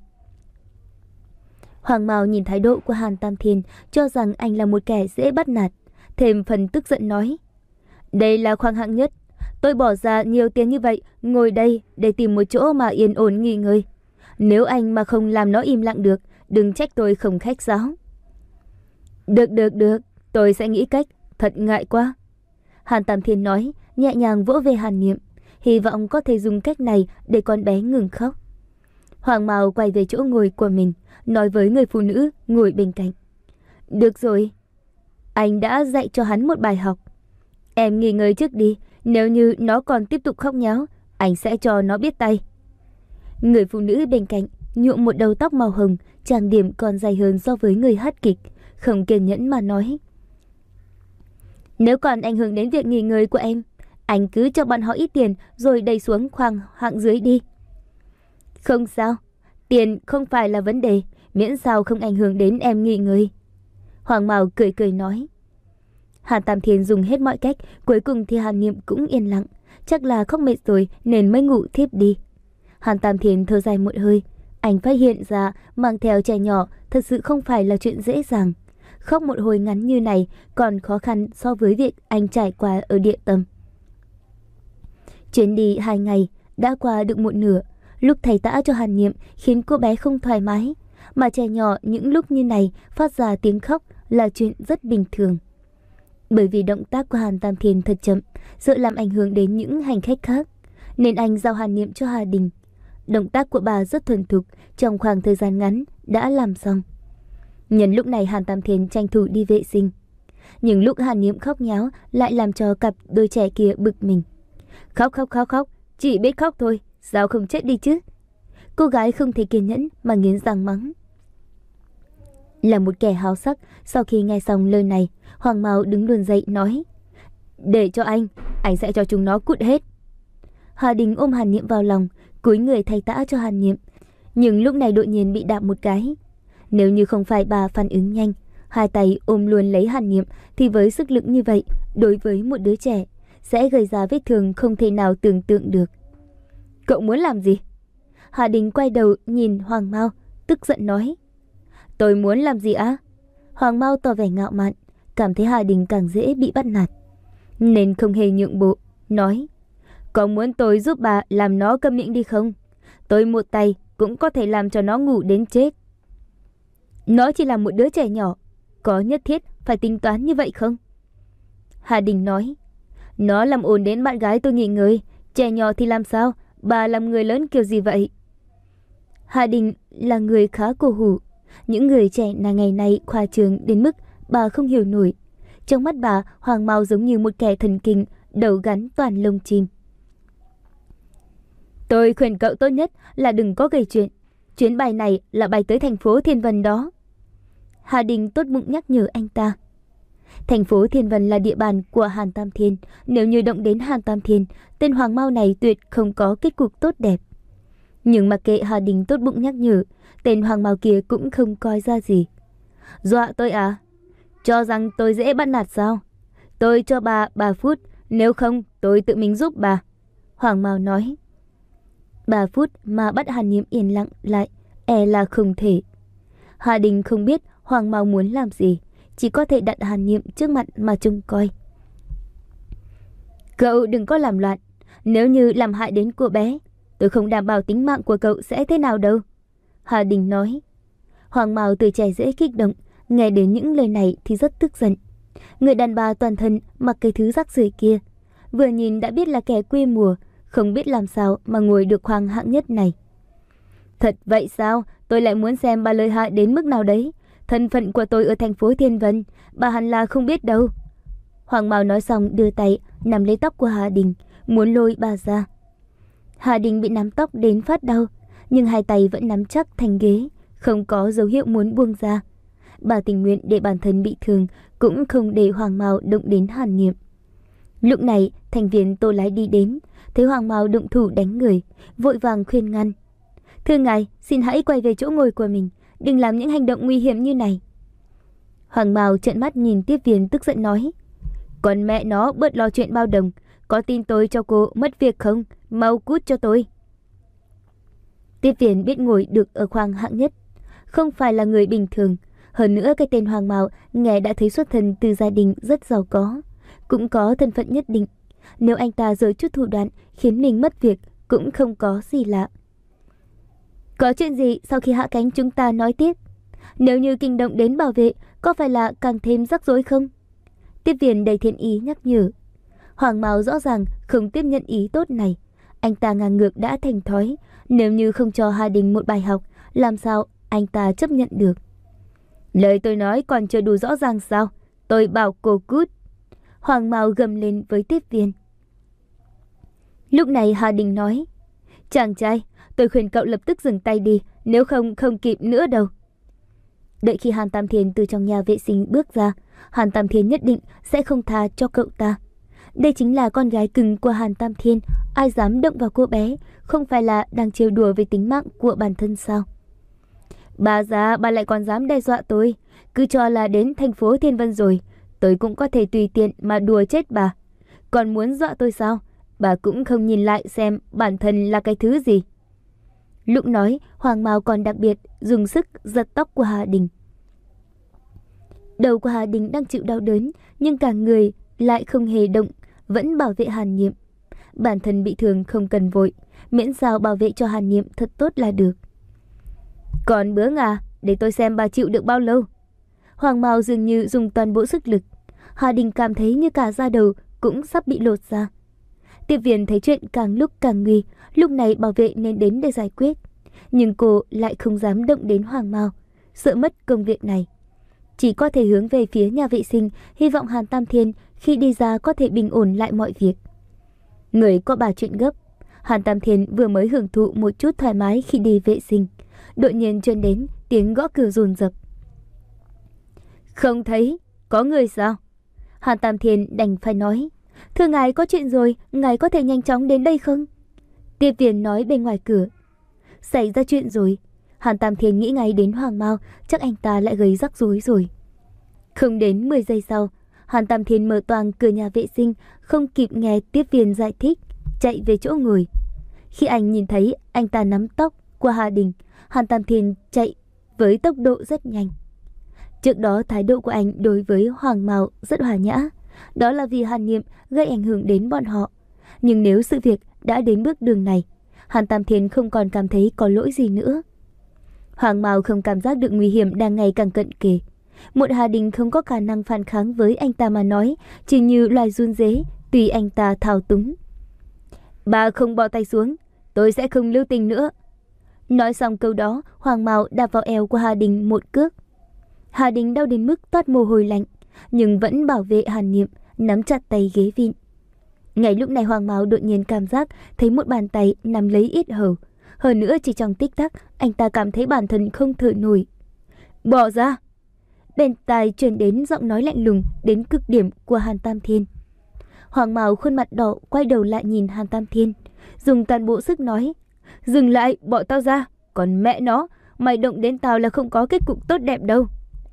Hoàng Mao nhìn thái độ của Hàn Tam Thiên, cho rằng anh là một kẻ dễ bắt nạt, thêm phần tức giận nói. Đây là khoang hạng nhất, tôi bỏ ra nhiều tiền như vậy, ngồi đây để tìm một chỗ mà yên ổn nghỉ ngơi. Nếu anh mà không làm nó im lặng được, đừng trách tôi không khách sáo. Được được được, tôi sẽ nghĩ cách, thật ngại quá. Hàn Tam Thiên nói, nhẹ nhàng vỗ về Hàn Niệm, hy vọng có thể dùng cách này để con bé ngừng khóc. Hoàng Mao quay về chỗ ngồi của mình, nói với người phụ nữ ngồi bên cạnh. Được rồi, anh đã dạy cho hắn một bài học. Em nghỉ ngơi trước đi, nếu như nó còn tiếp tục khóc nháo, anh sẽ cho nó biết tay. Người phụ nữ bên cạnh nhuộm một đầu tóc màu hồng, trang điểm còn dài hơn so với người hát kịch, không kiên nhẫn mà nói. Nếu còn ảnh hưởng đến việc nghỉ ngơi của em, anh cứ cho bọn họ ít tiền rồi đẩy xuống khoang hạng dưới đi. Không sao, tiền không phải là vấn đề, miễn sao không ảnh hưởng đến em nghỉ ngơi. Hoàng Mao cười cười nói. Hàn Tam Thiên dùng hết mọi cách, cuối cùng thì Hàn Niệm cũng yên lặng, chắc là khóc mệt rồi nên mới ngủ thiếp đi. Hàn Tam Thiên thở dài một hơi, anh phát hiện ra mang theo trẻ nhỏ thật sự không phải là chuyện dễ dàng. Khóc một hồi ngắn như này còn khó khăn so với việc anh trải qua ở địa tâm. Chuyến đi hai ngày đã qua được một nửa, lúc thầy tã cho Hàn Niệm khiến cô bé không thoải mái, mà trẻ nhỏ những lúc như này phát ra tiếng khóc là chuyện rất bình thường. Bởi vì động tác của Hàn Tam Thiên thật chậm, sợ làm ảnh hưởng đến những hành khách khác, nên anh giao Hàn Niệm cho Hà Đình. Động tác của bà rất thuần thục, trong khoảng thời gian ngắn đã làm xong. Nhân lúc này Hàn Tam Thiên tranh thủ đi vệ sinh. Nhưng lúc Hàn Niệm khóc nháo lại làm cho cặp đôi trẻ kia bực mình. Khóc khóc khóc khóc, chỉ biết khóc thôi, sao không chết đi chứ? Cô gái không thể kiên nhẫn mà nghiến răng mắng. Là một kẻ háo sắc, sau khi nghe xong lời này, Hoàng Mao đứng luôn dậy nói: Để cho anh, anh sẽ cho chúng nó cút hết. Hà Đình ôm Hàn Niệm vào lòng, cúi người thay tã cho Hàn Niệm. Nhưng lúc này đột nhiên bị đạp một cái. Nếu như không phải bà phản ứng nhanh, hai tay ôm luôn lấy Hàn Niệm, thì với sức lực như vậy, đối với một đứa trẻ, sẽ gây ra vết thương không thể nào tưởng tượng được. Cậu muốn làm gì? Hà Đình quay đầu nhìn Hoàng Mao, tức giận nói. Tôi muốn làm gì á? Hoàng Mao tỏ vẻ ngạo mạn, cảm thấy Hà Đình càng dễ bị bắt nạt, nên không hề nhượng bộ, nói. Có muốn tôi giúp bà làm nó câm miệng đi không? Tôi một tay cũng có thể làm cho nó ngủ đến chết. Nó chỉ là một đứa trẻ nhỏ, có nhất thiết phải tính toán như vậy không? Hà Đình nói. Nó làm ồn đến bạn gái tôi nghỉ ngơi, trẻ nhỏ thì làm sao? Bà làm người lớn kiểu gì vậy? Hà Đình là người khá cổ hủ. Những người trẻ là ngày nay khoa trương đến mức bà không hiểu nổi. Trong mắt bà, Hoàng Mao giống như một kẻ thần kinh, đầu gắn toàn lông chim. Tôi khuyên cậu tốt nhất là đừng có gây chuyện. Chuyến bay này là bay tới thành phố Thiên Vân đó. Hà Đình tốt bụng nhắc nhở anh ta. Thành phố Thiên Vân là địa bàn của Hàn Tam Thiên. Nếu như động đến Hàn Tam Thiên, tên Hoàng Mao này tuyệt không có kết cục tốt đẹp. Nhưng mặc kệ Hà Đình tốt bụng nhắc nhở, tên Hoàng Mao kia cũng không coi ra gì. Dọa tôi à? Cho rằng tôi dễ bắt nạt sao? Tôi cho bà ba phút, nếu không tôi tự mình giúp bà. Hoàng Mao nói. Ba phút mà bắt Hàn Niệm yên lặng lại, e là không thể. Hà Đình không biết Hoàng Mao muốn làm gì, chỉ có thể đặt Hàn Niệm trước mặt mà trông coi. Cậu đừng có làm loạn, nếu như làm hại đến cô bé, tôi không đảm bảo tính mạng của cậu sẽ thế nào đâu. Hà Đình nói. Hoàng Mao từ trẻ dễ kích động, nghe đến những lời này thì rất tức giận. Người đàn bà toàn thân mặc cái thứ rác rưởi kia, vừa nhìn đã biết là kẻ quê mùa, không biết làm sao mà ngồi được khoang hạng nhất này. Thật vậy sao? Tôi lại muốn xem bà lợi hại đến mức nào đấy. Thân phận của tôi ở thành phố Thiên Vân, bà hẳn là không biết đâu. Hoàng Mao nói xong đưa tay nắm lấy tóc của Hà Đình, muốn lôi bà ra. Hà Đình bị nắm tóc đến phát đau, nhưng hai tay vẫn nắm chắc thành ghế, không có dấu hiệu muốn buông ra. Bà tình nguyện để bản thân bị thương, cũng không để Hoàng Mao động đến Hàn Niệm. Lúc này, thành viên Tô Lái đi đến, thấy Hoàng Mao động thủ đánh người, vội vàng khuyên ngăn. Thưa ngài, xin hãy quay về chỗ ngồi của mình, đừng làm những hành động nguy hiểm như này. Hoàng Mao trợn mắt nhìn tiếp viên tức giận nói. Còn mẹ nó bớt lo chuyện bao đồng, có tin tôi cho cô mất việc không? Mau cút cho tôi. Tiếp viên biết ngồi được ở khoang hạng nhất, không phải là người bình thường. Hơn nữa cái tên Hoàng Mao nghe đã thấy xuất thân từ gia đình rất giàu có, cũng có thân phận nhất định. Nếu anh ta giở chút thủ đoạn khiến mình mất việc cũng không có gì lạ. Có chuyện gì sau khi hạ cánh chúng ta nói tiếp. Nếu như kinh động đến bảo vệ, có phải là càng thêm rắc rối không? Tiếp viên đầy thiện ý nhắc nhở. Hoàng Mao rõ ràng không tiếp nhận ý tốt này. Anh ta ngang ngược đã thành thói. Nếu như không cho Hà Đình một bài học, làm sao anh ta chấp nhận được? Lời tôi nói còn chưa đủ rõ ràng sao? Tôi bảo cô cút. Hoàng Mao gầm lên với tiếp viên. Lúc này Hà Đình nói. Chàng trai, tôi khuyên cậu lập tức dừng tay đi, nếu không không kịp nữa đâu. Đợi khi Hàn Tam Thiên từ trong nhà vệ sinh bước ra, Hàn Tam Thiên nhất định sẽ không tha cho cậu ta. Đây chính là con gái cưng của Hàn Tam Thiên, ai dám động vào cô bé, không phải là đang trêu đùa với tính mạng của bản thân sao? Bà già, bà lại còn dám đe dọa tôi, cứ cho là đến thành phố Thiên Vân rồi, tôi cũng có thể tùy tiện mà đùa chết bà. Còn muốn dọa tôi sao? Bà cũng không nhìn lại xem bản thân là cái thứ gì. Lúc nói, Hoàng Mao còn đặc biệt dùng sức giật tóc của Hà Đình. Đầu của Hà Đình đang chịu đau đớn, nhưng cả người lại không hề động, vẫn bảo vệ Hàn Niệm. Bản thân bị thương không cần vội, miễn sao bảo vệ cho Hàn Niệm thật tốt là được. Còn bướng à, để tôi xem bà chịu được bao lâu. Hoàng Mao dường như dùng toàn bộ sức lực. Hà Đình cảm thấy như cả da đầu cũng sắp bị lột ra. Tiếp viên thấy chuyện càng lúc càng nguy, lúc này bảo vệ nên đến để giải quyết. Nhưng cô lại không dám động đến Hoàng Mao, sợ mất công việc này. Chỉ có thể hướng về phía nhà vệ sinh, hy vọng Hàn Tam Thiên khi đi ra có thể bình ổn lại mọi việc. Người có bà chuyện gấp, Hàn Tam Thiên vừa mới hưởng thụ một chút thoải mái khi đi vệ sinh, đột nhiên truyền đến tiếng gõ cửa dồn dập. Không thấy, có người sao? Hàn Tam Thiên đành phải nói, thưa ngài có chuyện rồi, ngài có thể nhanh chóng đến đây không? Tiếp viên nói bên ngoài cửa. Xảy ra chuyện rồi. Hàn Tam Thiên nghĩ ngay đến Hoàng Mao, chắc anh ta lại gây rắc rối rồi. Không đến mười giây sau, Hàn Tam Thiên mở toang cửa nhà vệ sinh, không kịp nghe tiếp viên giải thích, chạy về chỗ ngồi. Khi anh nhìn thấy anh ta nắm tóc của Hà Đình, Hàn Tam Thiên chạy với tốc độ rất nhanh. Trước đó thái độ của anh đối với Hoàng Mao rất hòa nhã, đó là vì Hàn Niệm gây ảnh hưởng đến bọn họ. Nhưng nếu sự việc đã đến bước đường này, Hàn Tam Thiên không còn cảm thấy có lỗi gì nữa. Hoàng Mao không cảm giác được nguy hiểm đang ngày càng cận kề. Một Hà Đình không có khả năng phản kháng với anh ta mà nói, chỉ như loài run rế, tùy anh ta thao túng. Bà không bỏ tay xuống, tôi sẽ không lưu tình nữa. Nói xong câu đó, Hoàng Mao đạp vào eo của Hà Đình một cước. Hà Đình đau đến mức toát mồ hôi lạnh, nhưng vẫn bảo vệ Hàn Niệm, nắm chặt tay ghế vịn. Ngay lúc này Hoàng Mao đột nhiên cảm giác thấy một bàn tay nắm lấy yết hầu. Hơn nữa chỉ trong tích tắc, anh ta cảm thấy bản thân không thở nổi. Bỏ ra! Bên tai truyền đến giọng nói lạnh lùng đến cực điểm của Hàn Tam Thiên. Hoàng Mao khuôn mặt đỏ quay đầu lại nhìn Hàn Tam Thiên, dùng toàn bộ sức nói, dừng lại, bỏ tao ra, còn mẹ nó, mày động đến tao là không có kết cục tốt đẹp đâu.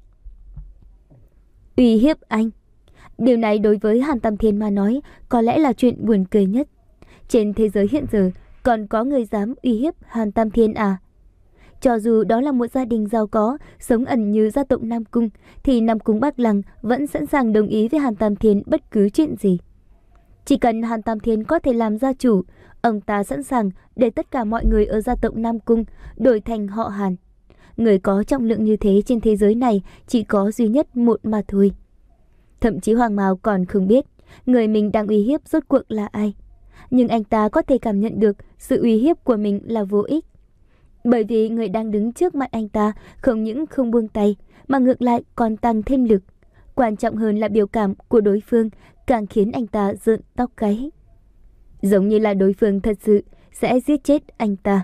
Uy hiếp anh. Điều này đối với Hàn Tam Thiên mà nói có lẽ là chuyện buồn cười nhất. Trên thế giới hiện giờ còn có người dám uy hiếp Hàn Tam Thiên à? Cho dù đó là một gia đình giàu có, sống ẩn như gia tộc Nam Cung, thì Nam Cung Bắc Lăng vẫn sẵn sàng đồng ý với Hàn Tam Thiên bất cứ chuyện gì. Chỉ cần Hàn Tam Thiên có thể làm gia chủ, ông ta sẵn sàng để tất cả mọi người ở gia tộc Nam Cung đổi thành họ Hàn. Người có trọng lượng như thế trên thế giới này chỉ có duy nhất một mà thôi. Thậm chí Hoàng Mao còn không biết người mình đang uy hiếp rốt cuộc là ai. Nhưng anh ta có thể cảm nhận được sự uy hiếp của mình là vô ích. Bởi vì người đang đứng trước mặt anh ta không những không buông tay, mà ngược lại còn tăng thêm lực. Quan trọng hơn là biểu cảm của đối phương càng khiến anh ta rợn tóc gáy. Giống như là đối phương thật sự sẽ giết chết anh ta.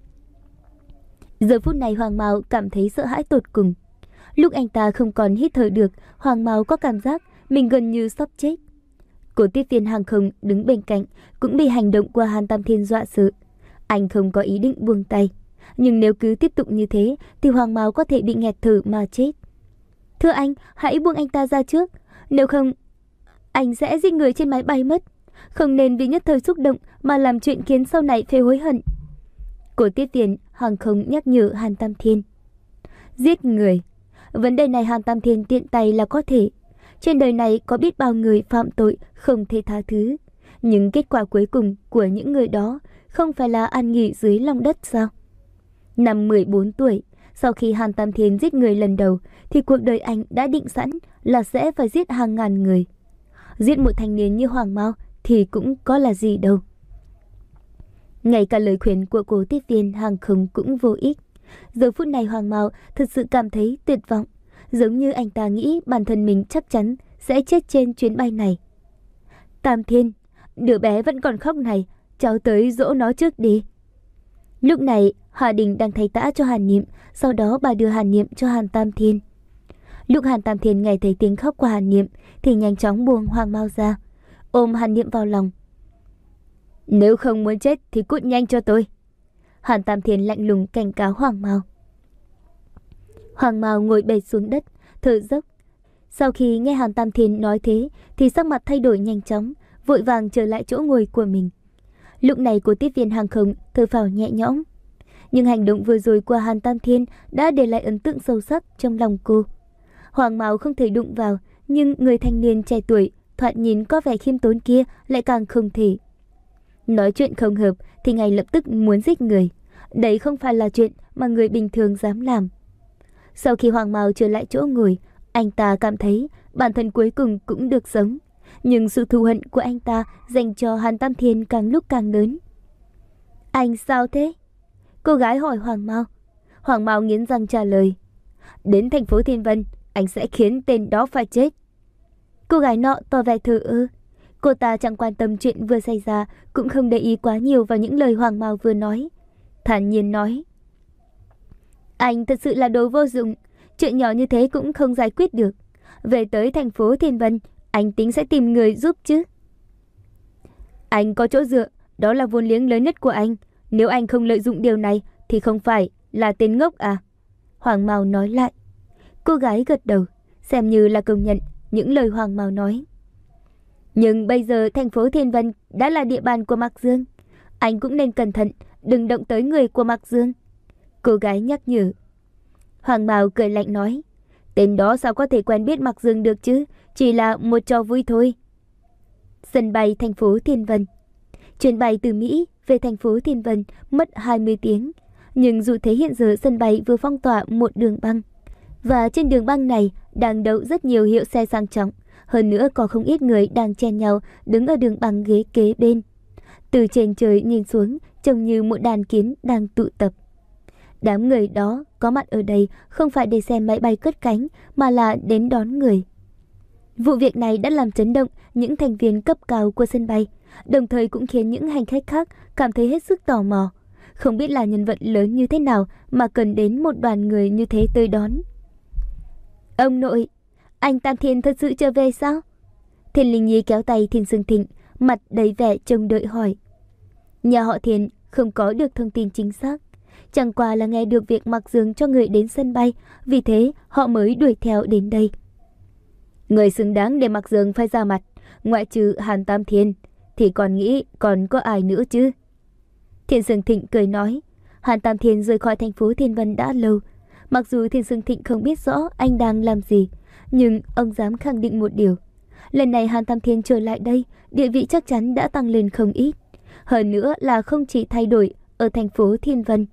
Giờ phút này Hoàng Mao cảm thấy sợ hãi tột cùng. Lúc anh ta không còn hít thở được, Hoàng Mao có cảm giác mình gần như sắp chết. Cô tiếp viên hàng không đứng bên cạnh cũng bị hành động của Hàn Tam Thiên dọa sợ. Anh không có ý định buông tay, nhưng nếu cứ tiếp tục như thế thì Hoàng Mao có thể bị nghẹt thở mà chết. Thưa anh, hãy buông anh ta ra trước, nếu không anh sẽ giết người trên máy bay mất. Không nên vì nhất thời xúc động mà làm chuyện khiến sau này phải hối hận. Cô tiếp viên hàng không nhắc nhở Hàn Tam Thiên. Giết người, vấn đề này Hàn Tam Thiên tiện tay là có thể. Trên đời này có biết bao người phạm tội không thể tha thứ, nhưng kết quả cuối cùng của những người đó không phải là an nghỉ dưới lòng đất sao? Năm mười bốn tuổi, sau khi Hàn Tam Thiên giết người lần đầu thì cuộc đời anh đã định sẵn là sẽ phải giết hàng ngàn người. Giết một thanh niên như Hoàng Mao thì cũng có là gì đâu. Ngay cả lời khuyên của cô tiếp viên hàng không cũng vô ích. Giờ phút này Hoàng Mao thật sự cảm thấy tuyệt vọng, giống như anh ta nghĩ bản thân mình chắc chắn sẽ chết trên chuyến bay này. Tam Thiên, đứa bé vẫn còn khóc này, cháu tới dỗ nó trước đi. Lúc này Hà Đình đang thay tã cho Hàn Niệm, sau đó bà đưa Hàn Niệm cho Hàn Tam Thiên. Lúc Hàn Tam Thiên nghe thấy tiếng khóc của Hàn Niệm thì nhanh chóng buông Hoàng Mao ra, ôm Hàn Niệm vào lòng. Nếu không muốn chết thì cút nhanh cho tôi. Hàn Tam Thiên lạnh lùng cảnh cáo Hoàng Mao. Hoàng Mao ngồi bệt xuống đất, thở dốc. Sau khi nghe Hàn Tam Thiên nói thế thì sắc mặt thay đổi nhanh chóng, vội vàng trở lại chỗ ngồi của mình. Lúc này cô tiếp viên hàng không thở phào nhẹ nhõm. Nhưng hành động vừa rồi của Hàn Tam Thiên đã để lại ấn tượng sâu sắc trong lòng cô. Hoàng Mao không thể đụng vào, nhưng người thanh niên trẻ tuổi thoạt nhìn có vẻ khiêm tốn kia lại càng không thể. Nói chuyện không hợp thì ngay lập tức muốn giết người. Đấy không phải là chuyện mà người bình thường dám làm. Sau khi Hoàng Mao trở lại chỗ ngồi, anh ta cảm thấy bản thân cuối cùng cũng được sống. nhưng sự thù hận của anh ta dành cho Hàn Tam Thiên càng lúc càng lớn. Anh sao thế? Cô gái hỏi Hoàng Mao. Hoàng Mao nghiến răng trả lời. Đến thành phố Thiên Vân, anh sẽ khiến tên đó phải chết. Cô gái nọ tỏ vẻ thờ ơ. Cô ta chẳng quan tâm chuyện vừa xảy ra, cũng không để ý quá nhiều vào những lời Hoàng Mao vừa nói. Thản nhiên nói. Anh thật sự là đồ vô dụng, chuyện nhỏ như thế cũng không giải quyết được. Về tới thành phố Thiên Vân, anh tính sẽ tìm người giúp chứ. Anh có chỗ dựa, đó là vốn liếng lớn nhất của anh. Nếu anh không lợi dụng điều này thì không phải là tên ngốc à? Hoàng Mao nói lại. Cô gái gật đầu, xem như là công nhận những lời Hoàng Mao nói. Nhưng bây giờ thành phố Thiên Vân đã là địa bàn của Mạc Dương. Anh cũng nên cẩn thận, đừng động tới người của Mạc Dương. Cô gái nhắc nhở. Hoàng Mao cười lạnh nói. Tên đó sao có thể quen biết Mạc Dương được chứ? Chỉ là một trò vui thôi. Sân bay thành phố Thiên Vân. Chuyến bay từ Mỹ về thành phố Thiên Vân mất hai mươi tiếng. Nhưng dù thế hiện giờ sân bay vừa phong tỏa một đường băng. Và trên đường băng này đang đậu rất nhiều hiệu xe sang trọng. Hơn nữa có không ít người đang chen nhau đứng ở đường băng ghế kế bên. Từ trên trời nhìn xuống trông như một đàn kiến đang tụ tập. Đám người đó có mặt ở đây không phải để xem máy bay cất cánh mà là đến đón người. Vụ việc này đã làm chấn động những thành viên cấp cao của sân bay, đồng thời cũng khiến những hành khách khác cảm thấy hết sức tò mò. Không biết là nhân vật lớn như thế nào mà cần đến một đoàn người như thế tới đón. Ông nội, anh Tam Thiên thật sự trở về sao? Thiên Linh Nhi kéo tay Thiên Sương Thịnh, mặt đầy vẻ trông đợi hỏi. Nhà họ Thiên không có được thông tin chính xác. Chẳng qua là nghe được việc Mạc Dương cho người đến sân bay, vì thế họ mới đuổi theo đến đây. Người xứng đáng để Mạc Dương phải ra mặt, ngoại trừ Hàn Tam Thiên, thì còn nghĩ còn có ai nữa chứ? Thiên Sương Thịnh cười nói. Hàn Tam Thiên rời khỏi thành phố Thiên Vân đã lâu. Mặc dù Thiên Sương Thịnh không biết rõ anh đang làm gì, nhưng ông dám khẳng định một điều. Lần này Hàn Tam Thiên trở lại đây, địa vị chắc chắn đã tăng lên không ít. Hơn nữa là không chỉ thay đổi ở thành phố Thiên Vân.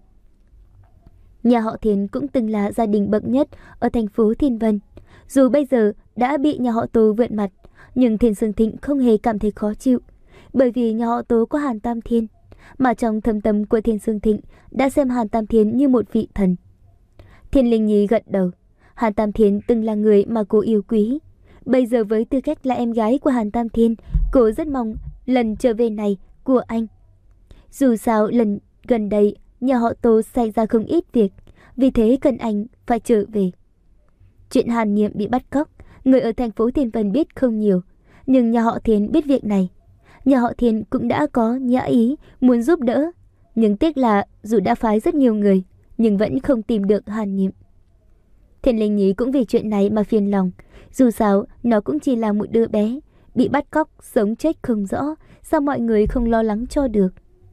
Nhà họ Thiên cũng từng là gia đình bậc nhất ở thành phố Thiên Vân. Dù bây giờ đã bị nhà họ Tố vượt mặt, nhưng Thiên Sương Thịnh không hề cảm thấy khó chịu. Bởi vì nhà họ Tố có Hàn Tam Thiên, mà trong thâm tâm của Thiên Sương Thịnh đã xem Hàn Tam Thiên như một vị thần. Thiên Linh Nhi gật đầu. Hàn Tam Thiên từng là người mà cô yêu quý. Bây giờ với tư cách là em gái của Hàn Tam Thiên, cô rất mong lần trở về này của anh. Dù sao lần gần đây nhà họ Tô xảy ra không ít việc, vì thế cần anh phải trở về. Chuyện Hàn Niệm bị bắt cóc, người ở thành phố Thiên Vân biết không nhiều, nhưng nhà họ Thiên biết việc này. Nhà họ Thiên cũng đã có nhã ý muốn giúp đỡ, nhưng tiếc là dù đã phái rất nhiều người, nhưng vẫn không tìm được Hàn Niệm. Thiên Linh Nhi cũng vì chuyện này mà phiền lòng. Dù sao, nó cũng chỉ là một đứa bé, bị bắt cóc, sống chết không rõ, sao mọi người không lo lắng cho được.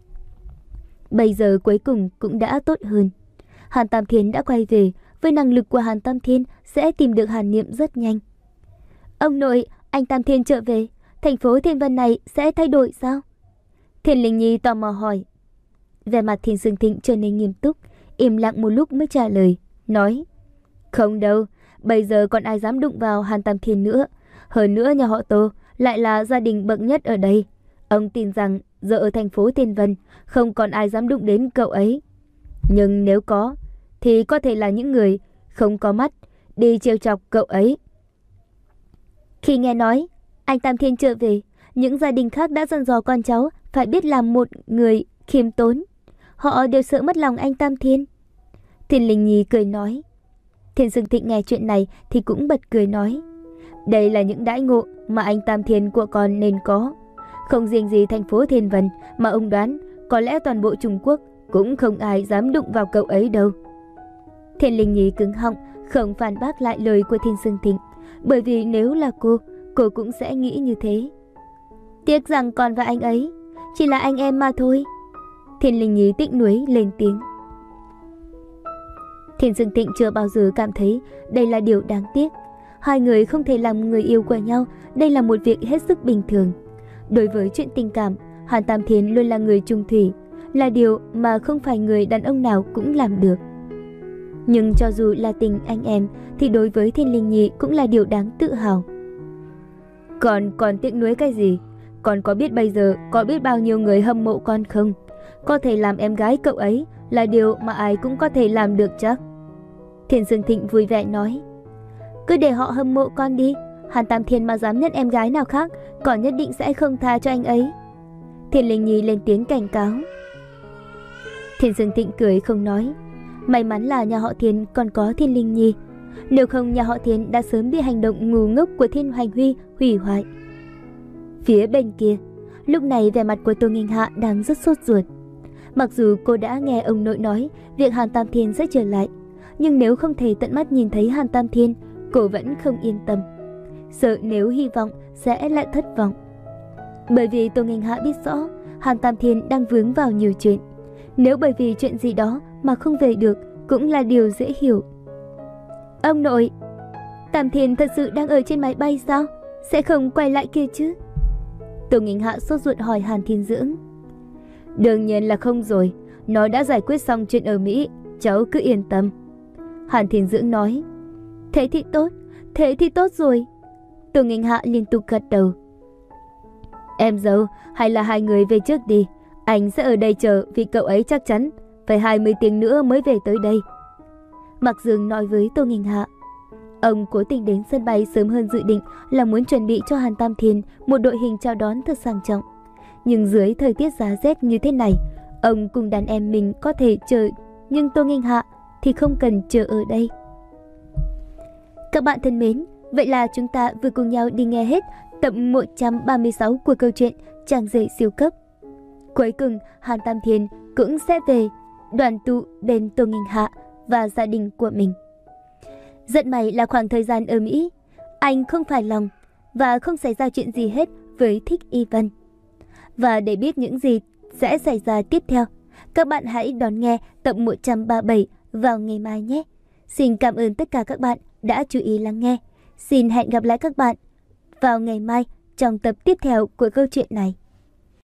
Bây giờ cuối cùng cũng đã tốt hơn. Hàn Tam Thiên đã quay về, với năng lực của Hàn Tam Thiên sẽ tìm được Hàn Niệm rất nhanh. Ông nội, anh Tam Thiên trở về, thành phố Thiên Vân này sẽ thay đổi sao? Thiên Linh Nhi tò mò hỏi. Vẻ mặt Thiên Sương Thịnh trở nên nghiêm túc, im lặng một lúc mới trả lời, nói: Không đâu, bây giờ còn ai dám đụng vào Hàn Tam Thiên nữa. Hơn nữa nhà họ Tô lại là gia đình bậc nhất ở đây. Ông tin rằng giờ ở thành phố Thiên Vân không còn ai dám đụng đến cậu ấy. Nhưng nếu có, thì có thể là những người không có mắt đi trêu chọc cậu ấy. Khi nghe nói anh Tam Thiên trở về, những gia đình khác đã dặn dò con cháu phải biết làm một người khiêm tốn. Họ đều sợ mất lòng anh Tam Thiên. Thiên Linh Nhi cười nói. Thiên Sương Thịnh nghe chuyện này thì cũng bật cười nói: Đây là những đãi ngộ mà anh Tam Thiên của con nên có. Không riêng gì thành phố Thiên Vân, mà ông đoán có lẽ toàn bộ Trung Quốc cũng không ai dám đụng vào cậu ấy đâu. Thiên Linh Nhi cứng họng, không phản bác lại lời của Thiên Sương Thịnh, bởi vì nếu là cô, cô cũng sẽ nghĩ như thế. Tiếc rằng con và anh ấy chỉ là anh em mà thôi. Thiên Linh Nhi tiếc nuối lên tiếng. Thiên Sương Thịnh chưa bao giờ cảm thấy đây là điều đáng tiếc. Hai người không thể làm người yêu của nhau, đây là một việc hết sức bình thường. Đối với chuyện tình cảm, Hàn Tam Thiên luôn là người trung thủy, là điều mà không phải người đàn ông nào cũng làm được. Nhưng cho dù là tình anh em thì đối với Thiên Linh Nhi cũng là điều đáng tự hào. Con còn tiếc nuối cái gì? Con có biết bây giờ có biết bao nhiêu người hâm mộ con không? Có thể làm em gái cậu ấy là điều mà ai cũng có thể làm được chắc. Thiên Dương Thịnh vui vẻ nói. Cứ để họ hâm mộ con đi. Hàn Tam Thiên mà dám nhận em gái nào khác, còn nhất định sẽ không tha cho anh ấy. Thiên Linh Nhi lên tiếng cảnh cáo. Thiên Dương Thịnh cười không nói. May mắn là nhà họ Thiên còn có Thiên Linh Nhi. Nếu không nhà họ Thiên đã sớm bị hành động ngu ngốc của Thiên Hoành Huy hủy hoại. Phía bên kia, lúc này vẻ mặt của Tô Nghênh Hạ đang rất sốt ruột. Mặc dù cô đã nghe ông nội nói việc Hàn Tam Thiên sẽ trở lại, nhưng nếu không thể tận mắt nhìn thấy Hàn Tam Thiên, cô vẫn không yên tâm. Sợ nếu hy vọng sẽ lại thất vọng. Bởi vì Tô Nghênh Hạ biết rõ Hàn Tam Thiên đang vướng vào nhiều chuyện. Nếu bởi vì chuyện gì đó mà không về được cũng là điều dễ hiểu. Ông nội, Tam Thiên thật sự đang ở trên máy bay sao? Sẽ không quay lại kia chứ? Tô Nghênh Hạ sốt ruột hỏi Hàn Thiên Dưỡng. Đương nhiên là không rồi. Nó đã giải quyết xong chuyện ở Mỹ, cháu cứ yên tâm. Hàn Thiên Dưỡng nói. Thế thì tốt, thế thì tốt rồi. Tô Nghênh Hạ liên tục gật đầu. Em dâu, hay là hai người về trước đi. Anh sẽ ở đây chờ vì cậu ấy chắc chắn phải hai mươi tiếng nữa mới về tới đây. Mạc Dương nói với Tô Nghênh Hạ. Ông cố tình đến sân bay sớm hơn dự định là muốn chuẩn bị cho Hàn Tam Thiên một đội hình chào đón thật sang trọng. Nhưng dưới thời tiết giá rét như thế này, ông cùng đàn em mình có thể chờ, nhưng Tô Nghênh Hạ thì không cần chờ ở đây. Các bạn thân mến, vậy là chúng ta vừa cùng nhau đi nghe hết tập một trăm ba mươi sáu của câu chuyện Chàng rể siêu cấp. Cuối cùng, Hàn Tam Thiên cũng sẽ về đoàn tụ bên Tô Nghênh Hạ và gia đình của mình. Rất may là khoảng thời gian ở Mỹ, anh không phải lòng và không xảy ra chuyện gì hết với Thích Y Vân. Và để biết những gì sẽ xảy ra tiếp theo, các bạn hãy đón nghe tập một trăm ba mươi bảy vào ngày mai nhé. Xin cảm ơn tất cả các bạn đã chú ý lắng nghe. Xin hẹn gặp lại các bạn vào ngày mai trong tập tiếp theo của câu chuyện này.